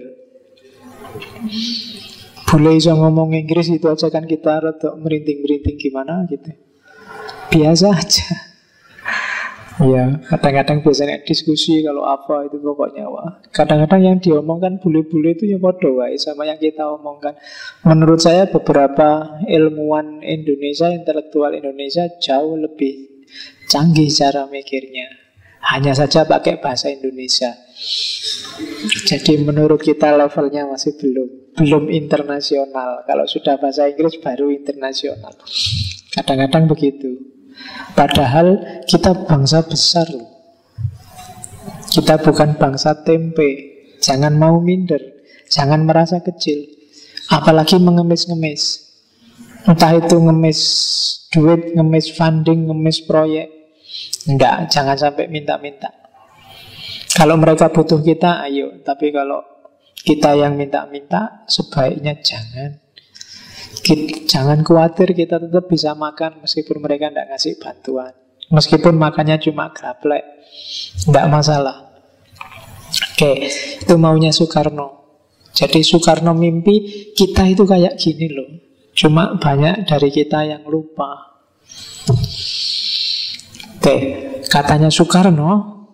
Bule iso ngomong Inggris itu aja kan kita rada merinting-merinting gimana gitu. Biasa aja. Ya, kadang-kadang biasanya diskusi kalau apa itu pokoknya wah. Kadang-kadang yang diomongkan bule-bule itu ya podo wae sama yang kita omongkan. Menurut saya beberapa ilmuwan Indonesia, intelektual Indonesia jauh lebih canggih cara mikirnya. Hanya saja pakai bahasa Indonesia. Jadi menurut kita levelnya masih belum internasional. Kalau sudah bahasa Inggris baru internasional. Kadang-kadang begitu. Padahal kita bangsa besar loh. Kita bukan bangsa tempe. Jangan mau minder. Jangan merasa kecil. Apalagi mengemis-ngemis. Entah itu ngemis duit, ngemis funding, ngemis proyek. Enggak, jangan sampai minta-minta. Kalau mereka butuh kita, ayo. Tapi kalau kita yang minta-minta, sebaiknya jangan. Jangan khawatir, kita tetap bisa makan meskipun mereka tidak ngasih bantuan. Meskipun makannya cuma gaplek, tidak masalah. Oke, itu maunya Soekarno. Jadi Soekarno mimpi kita itu kayak gini loh. Cuma banyak dari kita yang lupa. Oke, katanya Soekarno,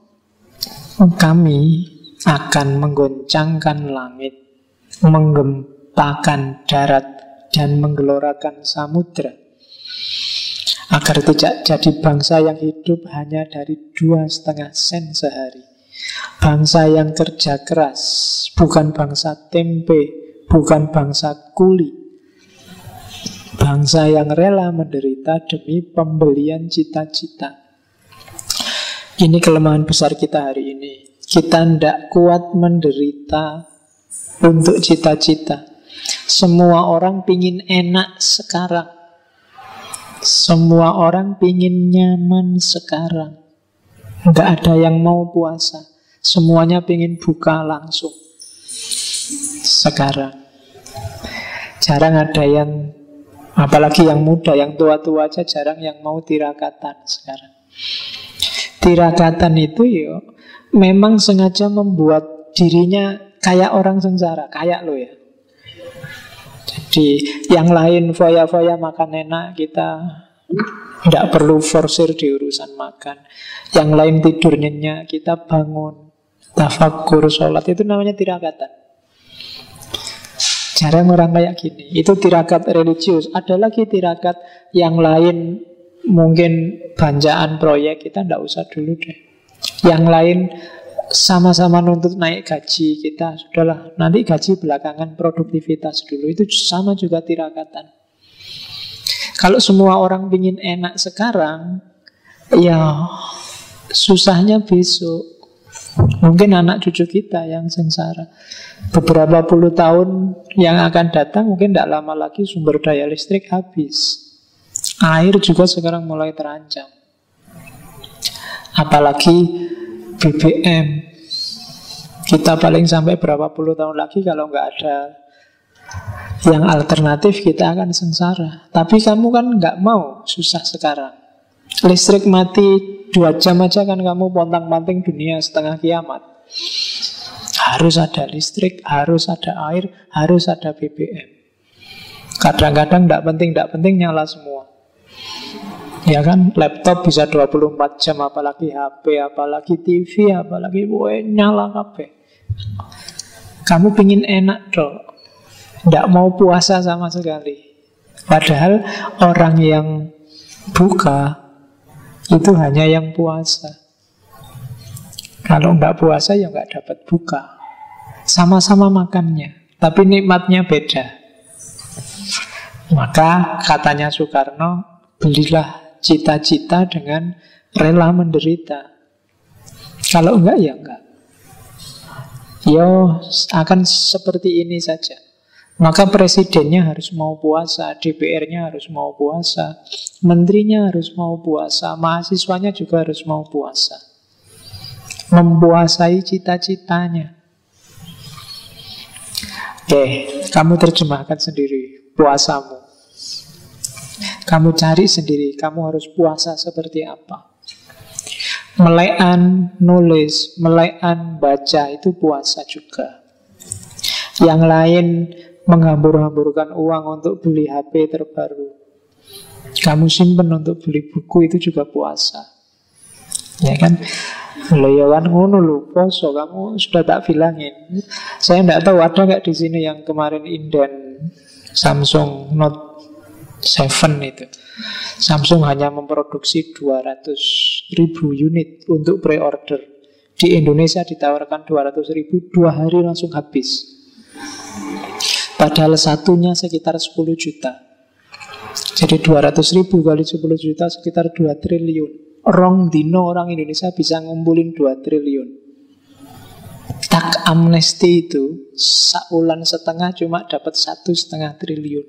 kami akan menggoncangkan langit, menggempakkan darat, dan menggelorakan samudra, agar tidak jadi bangsa yang hidup hanya dari 2,5 sen sehari. Bangsa yang kerja keras, bukan bangsa tempe, bukan bangsa kuli. Bangsa yang rela menderita demi pembelian cita-cita. Ini kelemahan besar kita hari ini. Kita tidak kuat menderita untuk cita-cita. Semua orang pingin enak sekarang. Semua orang pingin nyaman sekarang. Tidak ada yang mau puasa. Semuanya pingin buka langsung sekarang. Jarang ada yang, apalagi yang muda, yang tua-tua aja jarang yang mau tirakatan sekarang. Tirakatan itu ya memang sengaja membuat dirinya kayak orang sengsara, kayak lo ya. Jadi yang lain foya-foya makan enak, kita tidak perlu forsir di urusan makan. Yang lain tidur nyenyak, kita bangun, tafakur, sholat, itu namanya tirakatan. Jarang orang kayak gini. Itu tirakat religius. Ada lagi tirakat yang lain mungkin banjaan proyek, kita tidak usah dulu deh. Yang lain sama-sama nuntut naik gaji, kita sudahlah, nanti gaji belakangan, produktivitas dulu. Itu sama juga tirakatan. Kalau semua orang ingin enak sekarang, ya susahnya besok. Mungkin anak cucu kita yang sengsara. Beberapa puluh tahun yang akan datang, mungkin tidak lama lagi sumber daya listrik habis. Air juga sekarang mulai terancam. Apalagi BBM. Kita paling sampai berapa puluh tahun lagi kalau nggak ada yang alternatif, kita akan sengsara. Tapi kamu kan nggak mau susah sekarang. Listrik mati 2 jam aja kan kamu pontang-panting dunia setengah kiamat. Harus ada listrik, harus ada air, harus ada BBM. Kadang-kadang tidak penting nyala semua. Ya kan, laptop bisa 24 jam, apalagi HP, apalagi TV, apalagi nyala kabeh. Kamu pingin enak dong, tidak mau puasa sama sekali. Padahal orang yang buka itu hanya yang puasa. Kalau nggak puasa ya nggak dapat buka. Sama-sama makannya, tapi nikmatnya beda. Maka katanya Soekarno, belilah cita-cita dengan rela menderita. Kalau enggak ya enggak. Yo akan seperti ini saja. Maka presidennya harus mau puasa, DPR-nya harus mau puasa, menterinya harus mau puasa, mahasiswanya juga harus mau puasa. Mempuasai cita-citanya. Oke, kamu terjemahkan sendiri puasamu. Kamu cari sendiri, kamu harus puasa seperti apa. Melekan nulis, melekan baca, itu puasa juga. Yang lain menghambur-hamburkan uang untuk beli HP terbaru, kamu simpen untuk beli buku, itu juga puasa. Ya kan? Leyawan ngono lho, poso kamu sudah tak bilangin. Saya tidak tahu ada nggak di sini yang kemarin inden Samsung Note 7 itu. Samsung hanya memproduksi 200.000 unit untuk pre-order. Di Indonesia ditawarkan 200.000, 2 hari langsung habis. Padahal satunya sekitar 10 juta. Jadi 200.000 kali 10 juta sekitar 2 triliun. Rong dino orang Indonesia bisa ngumpulin 2 triliun. Tak amnesti itu saulan setengah cuma dapat 1,5 triliun.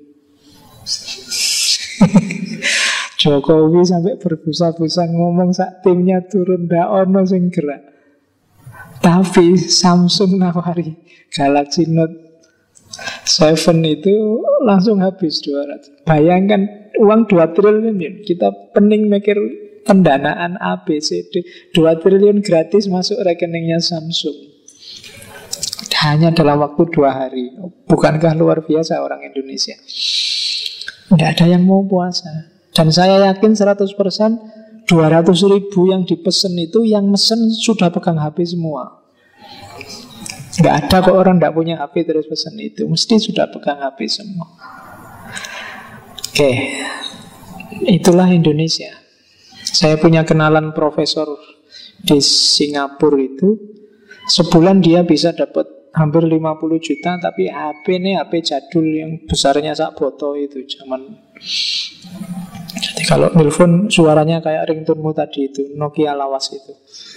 Jokowi sampai berbusa-busa ngomong sak timnya turun, ndak ono sing gerak. Tapi Samsung nawari Galaxy Note 7 itu langsung habis 200. Bayangkan uang 2 triliun ya. Kita pening mikir pendanaan ABCD, 2 triliun gratis masuk rekeningnya Samsung. Hanya dalam waktu 2 hari. Bukankah luar biasa orang Indonesia? Tidak ada yang mau puasa. Dan saya yakin 100% 200.000 yang dipesen itu, yang mesen sudah pegang HP semua. Nggak ada kok orang nggak punya HP terus pesen itu. Mesti sudah pegang HP semua. Oke, itulah Indonesia. Saya punya kenalan profesor di Singapura itu. Sebulan dia bisa dapat hampir 50 juta, tapi HP ini HP jadul yang besarnya sak boto itu zaman. Jadi kalau nelfon suaranya kayak ringtone-mu tadi itu, Nokia lawas itu.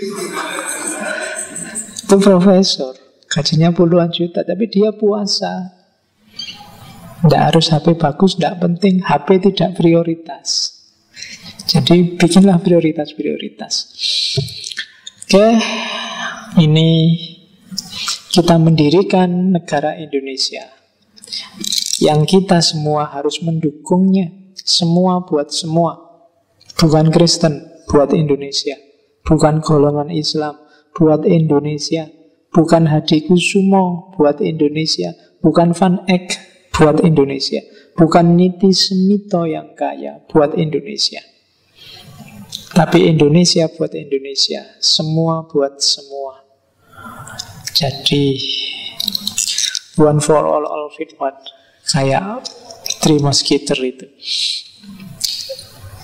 Itu profesor, gajinya puluhan juta, tapi dia puasa. Tidak harus HP bagus, tidak penting. HP tidak prioritas. Jadi bikinlah prioritas-prioritas. Oke, ini kita mendirikan negara Indonesia yang kita semua harus mendukungnya. Semua buat semua. Bukan Kristen, buat Indonesia. Bukan golongan Islam, buat Indonesia. Bukan Hadikusumo, buat Indonesia. Bukan Van Eck, buat Indonesia. Bukan Niti Semito yang kaya, buat Indonesia. Tapi Indonesia buat Indonesia. Semua buat semua. Jadi one for all for one. Kayak Three Musketeers itu.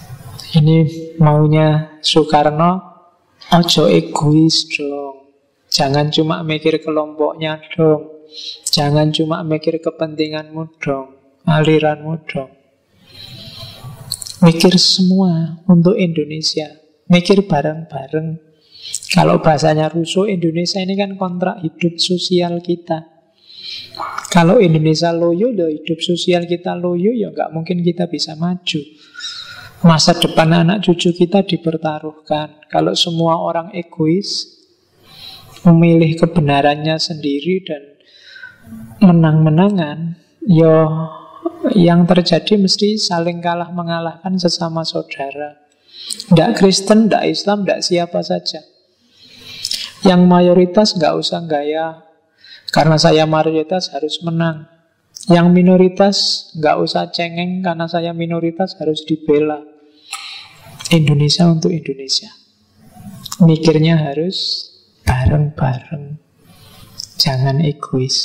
Ini maunya Soekarno, ojo egois dong. Jangan cuma mikir kelompoknya dong. Jangan cuma mikir kepentinganmu dong, aliranmu dong. Mikir semua untuk Indonesia. Mikir bareng-bareng. Kalau bahasanya Rousseau, Indonesia ini kan kontrak hidup sosial kita. Kalau Indonesia loyo, ya hidup sosial kita loyo, ya nggak mungkin kita bisa maju. Masa depan anak cucu kita dipertaruhkan. Kalau semua orang egois, memilih kebenarannya sendiri dan menang-menangan, ya yang terjadi mesti saling kalah mengalahkan sesama saudara. Tidak Kristen, tidak Islam, tidak siapa saja. Yang mayoritas nggak usah gaya, karena saya mayoritas harus menang. Yang minoritas nggak usah cengeng, karena saya minoritas harus dibela. Indonesia untuk Indonesia. Mikirnya harus bareng-bareng. Jangan egois.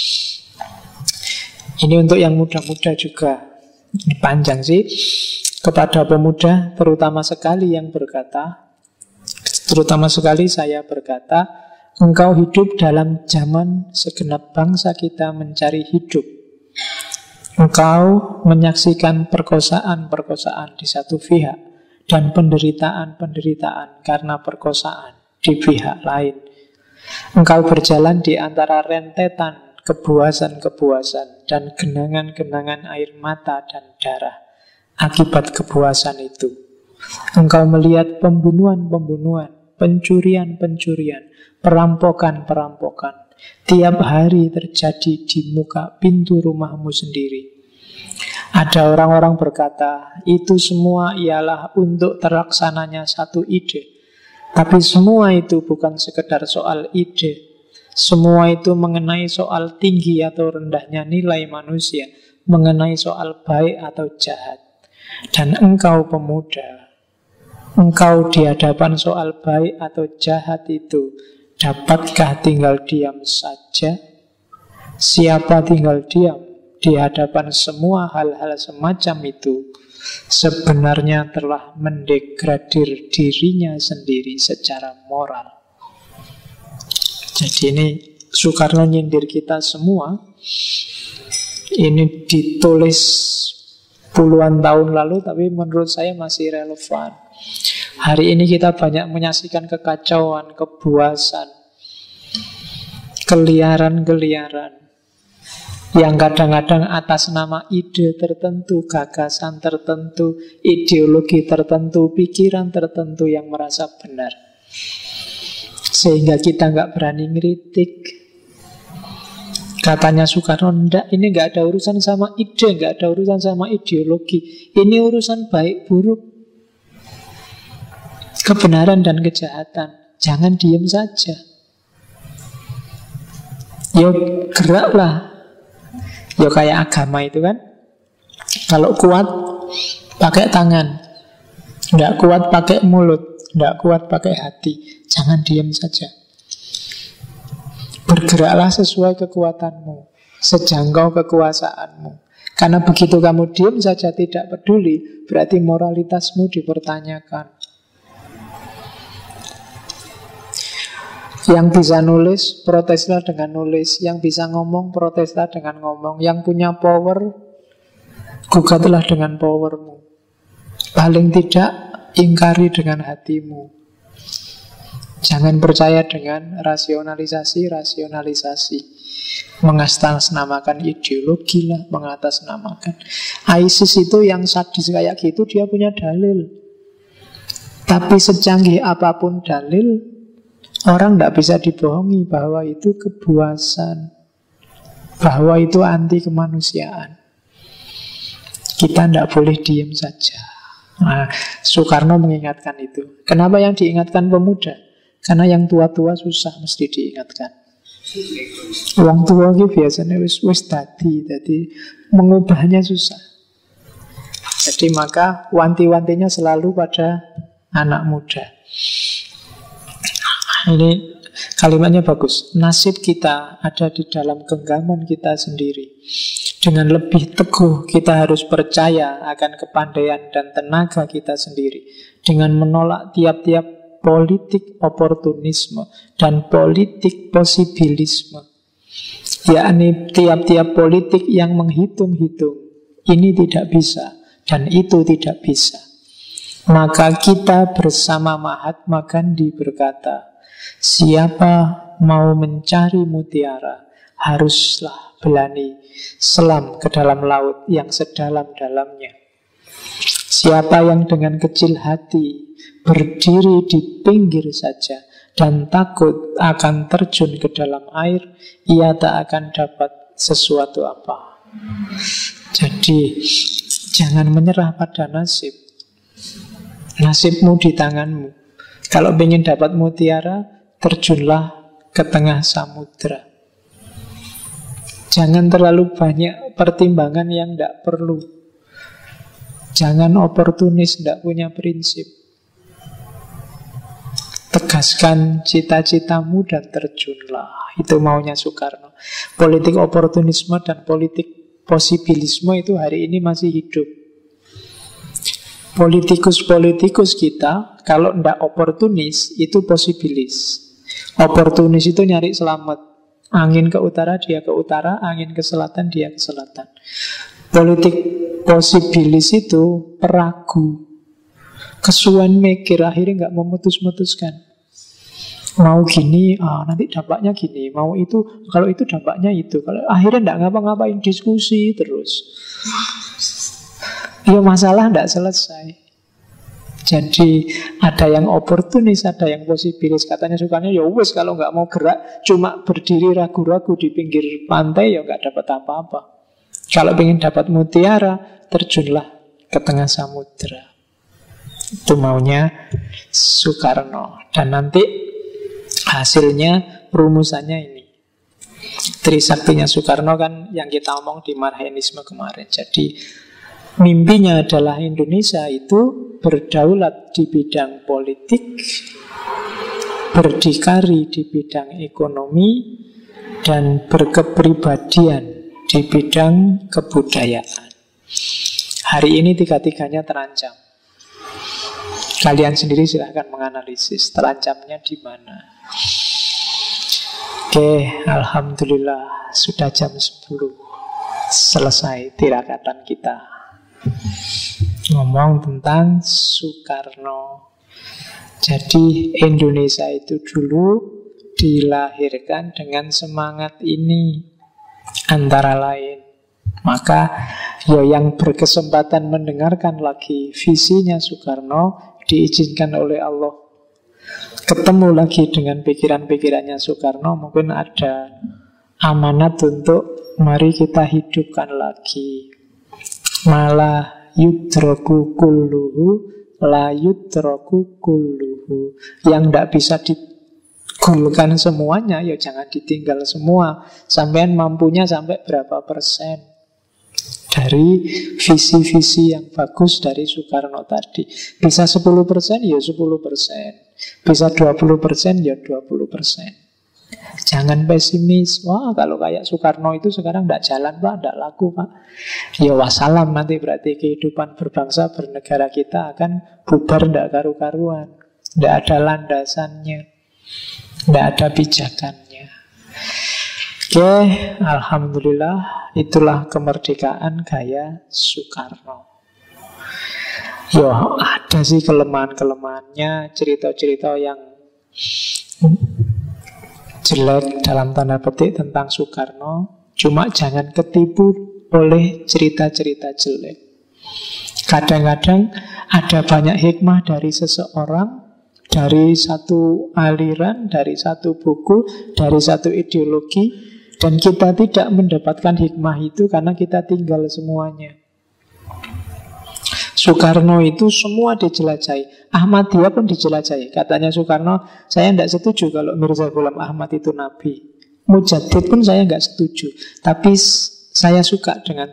Ini untuk yang muda-muda juga. Ini panjang sih. Kepada pemuda, terutama sekali yang berkata, terutama sekali saya berkata, engkau hidup dalam zaman segenap bangsa kita mencari hidup. Engkau menyaksikan perkosaan-perkosaan di satu pihak dan penderitaan-penderitaan karena perkosaan di pihak lain. Engkau berjalan di antara rentetan kebuasan-kebuasan dan genangan-genangan air mata dan darah akibat kebuasan itu. Engkau melihat pembunuhan-pembunuhan, pencurian-pencurian, perampokan-perampokan tiap hari terjadi di muka pintu rumahmu sendiri. Ada orang-orang berkata, itu semua ialah untuk terlaksananya satu ide. Tapi semua itu bukan sekedar soal ide. Semua itu mengenai soal tinggi atau rendahnya nilai manusia, mengenai soal baik atau jahat. Dan engkau pemuda, engkau di hadapan soal baik atau jahat itu, dapatkah tinggal diam saja? Siapa tinggal diam di hadapan semua hal-hal semacam itu, sebenarnya telah mendegradir dirinya sendiri secara moral. Jadi ini Soekarno nyindir kita semua. Ini ditulis puluhan tahun lalu, tapi menurut saya masih relevan. Hari ini kita banyak menyaksikan kekacauan, kebuasan, keliaran-keliaran yang kadang-kadang atas nama ide tertentu, gagasan tertentu, ideologi tertentu, pikiran tertentu yang merasa benar. Sehingga kita nggak berani ngeritik. Katanya Soekarno, enggak, ini nggak ada urusan sama ide, nggak ada urusan sama ideologi. Ini urusan baik buruk, kebenaran dan kejahatan. Jangan diem saja. Yo geraklah. Ya kayak agama itu kan, kalau kuat pakai tangan, tidak kuat pakai mulut, tidak kuat pakai hati. Jangan diam saja. Bergeraklah sesuai kekuatanmu, sejangkau kekuasaanmu. Karena begitu kamu diam saja tidak peduli, berarti moralitasmu dipertanyakan. Yang bisa nulis, proteslah dengan nulis. Yang bisa ngomong, proteslah dengan ngomong. Yang punya power, gugatlah dengan powermu. Paling tidak, ingkari dengan hatimu. Jangan percaya dengan rasionalisasi. Mengatasnamakan ideologi lah, mengatasnamakan. ISIS itu yang sadis kayak gitu, dia punya dalil. Tapi secanggih apapun dalil, orang tidak bisa dibohongi bahwa itu kebuasan, bahwa itu anti kemanusiaan. Kita tidak boleh diam saja. Nah, Soekarno mengingatkan itu. Kenapa yang diingatkan pemuda? Karena yang tua-tua susah mesti diingatkan. Wong tua itu biasanya wis tadi, jadi mengubahnya susah. Jadi maka wanti-wantinya selalu pada anak muda. Ini Kalimatnya bagus. Nasib kita ada di dalam genggaman kita sendiri. Dengan lebih teguh kita harus percaya akan kepandaian dan tenaga kita sendiri. Dengan menolak tiap-tiap politik oportunisme dan politik posibilisme, yakni tiap-tiap politik yang menghitung-hitung ini tidak bisa dan itu tidak bisa. Maka kita bersama Mahatma Gandhi berkata, siapa mau mencari mutiara haruslah berani selam ke dalam laut yang sedalam-dalamnya. Siapa yang dengan kecil hati berdiri di pinggir saja dan takut akan terjun ke dalam air, ia tak akan dapat sesuatu apa. Jadi jangan menyerah pada nasib. Nasibmu di tanganmu. Kalau ingin dapat mutiara, terjunlah ke tengah samudra. Jangan terlalu banyak pertimbangan yang tidak perlu. Jangan oportunis, tidak punya prinsip. Tegaskan cita-citamu dan terjunlah. Itu maunya Soekarno. Politik oportunisme dan politik posibilisme itu hari ini masih hidup. Politikus-politikus kita kalau tidak oportunis itu posibilis. Oportunis itu nyari selamat. Angin ke utara dia ke utara, angin ke selatan dia ke selatan. Politik posibilis itu peragu, kesuwen mikir, akhirnya nggak memutus-mutuskan. Mau gini, nanti dampaknya gini. Mau itu, kalau itu dampaknya itu. Kalau akhirnya nggak ngapa-ngapain, diskusi terus. Ya masalah tidak selesai. Jadi ada yang oportunis, ada yang posibilis. Katanya Soekarno, ya wes kalau nggak mau gerak, cuma berdiri ragu-ragu di pinggir pantai, ya nggak dapat apa-apa. Kalau ingin dapat mutiara, terjunlah ke tengah samudra. Itu maunya Soekarno. Dan nanti hasilnya, rumusannya ini. Trisaktinya Soekarno kan yang kita omong di Marxisme kemarin. Jadi mimpinya adalah Indonesia itu berdaulat di bidang politik, berdikari di bidang ekonomi, dan berkepribadian di bidang kebudayaan. Hari ini tiga-tiganya terancam. Kalian sendiri silahkan menganalisis terancamnya di mana. Oke, alhamdulillah sudah jam 10. Selesai tirakatan kita. Ngomong tentang Soekarno. Jadi Indonesia itu dulu dilahirkan dengan semangat ini antara lain. Maka ya yang berkesempatan mendengarkan lagi visinya Soekarno, diizinkan oleh Allah ketemu lagi dengan pikiran-pikirannya Soekarno, mungkin ada amanat untuk mari kita hidupkan lagi. Malah yudroku kulluhu la yudroku kulluhu. Yang tidak bisa digulkan semuanya, ya jangan ditinggal semua. Sampean mampunya sampai berapa persen dari visi-visi yang bagus dari Soekarno tadi. Bisa 10% ya 10%, bisa 20% ya 20%. Jangan pesimis. Wah kalau kayak Soekarno itu sekarang tidak jalan pak, tidak laku pak. Ya wassalam, nanti berarti kehidupan berbangsa bernegara kita akan bubar, tidak karu-karuan. Tidak ada landasannya, tidak ada pijakannya. Oke, alhamdulillah itulah kemerdekaan gaya Soekarno. Yo, ada sih kelemahan-kelemahannya, cerita-cerita yang jelek dalam tanda petik tentang Soekarno. Cuma jangan ketipu oleh cerita-cerita jelek. Kadang-kadang ada banyak hikmah dari seseorang, dari satu aliran, dari satu buku, dari satu ideologi, dan kita tidak mendapatkan hikmah itu karena kita tinggal semuanya. Soekarno itu semua dijelajahi. Ahmadiyah pun dijelajahi. Katanya Soekarno, saya tidak setuju kalau Mirza Ghulam Ahmad itu nabi. Mujaddid pun saya nggak setuju. Tapi saya suka dengan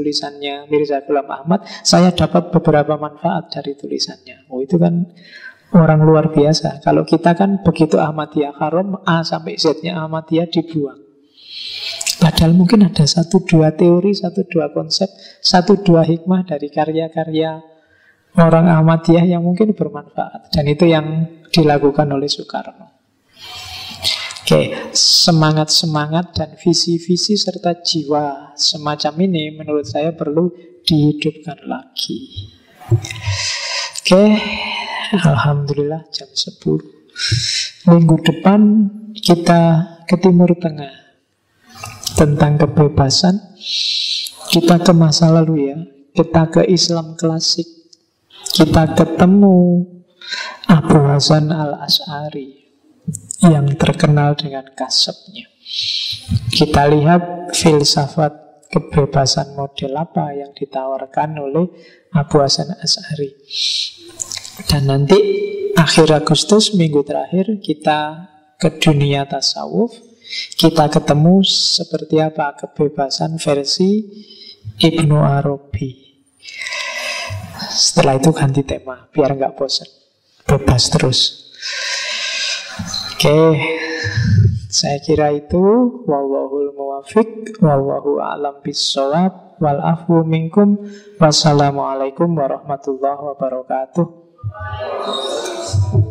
tulisan-tulisannya Mirza Ghulam Ahmad. Saya dapat beberapa manfaat dari tulisannya. Oh itu kan orang luar biasa. Kalau kita kan begitu Ahmadiyah haram, A sampai Z-nya Ahmadiyah dibuang. Padahal mungkin ada satu dua teori, satu dua konsep, satu dua hikmah dari karya-karya orang Ahmadiyah yang mungkin bermanfaat. Dan itu yang dilakukan oleh Soekarno. Oke, semangat-semangat dan visi-visi serta jiwa semacam ini menurut saya perlu dihidupkan lagi. Oke, alhamdulillah jam 10. Minggu depan kita ke Timur Tengah. Tentang kebebasan. Kita ke masa lalu ya. Kita ke Islam klasik. Kita ketemu Abu Hasan al-Asy'ari yang terkenal dengan kasabnya. Kita lihat filsafat kebebasan model apa yang ditawarkan oleh Abu Hasan al-Asy'ari. Dan nanti akhir Agustus, minggu terakhir, kita ke dunia tasawuf. Kita ketemu seperti apa kebebasan versi Ibnu Arabi. Setelah itu ganti tema, biar nggak bosan. Bebas terus. Oke, saya kira itu. Wallahul muwafiq, wallahu a'lam bissawab, wal afwu minkum. Wassalamualaikum warahmatullahi wabarakatuh.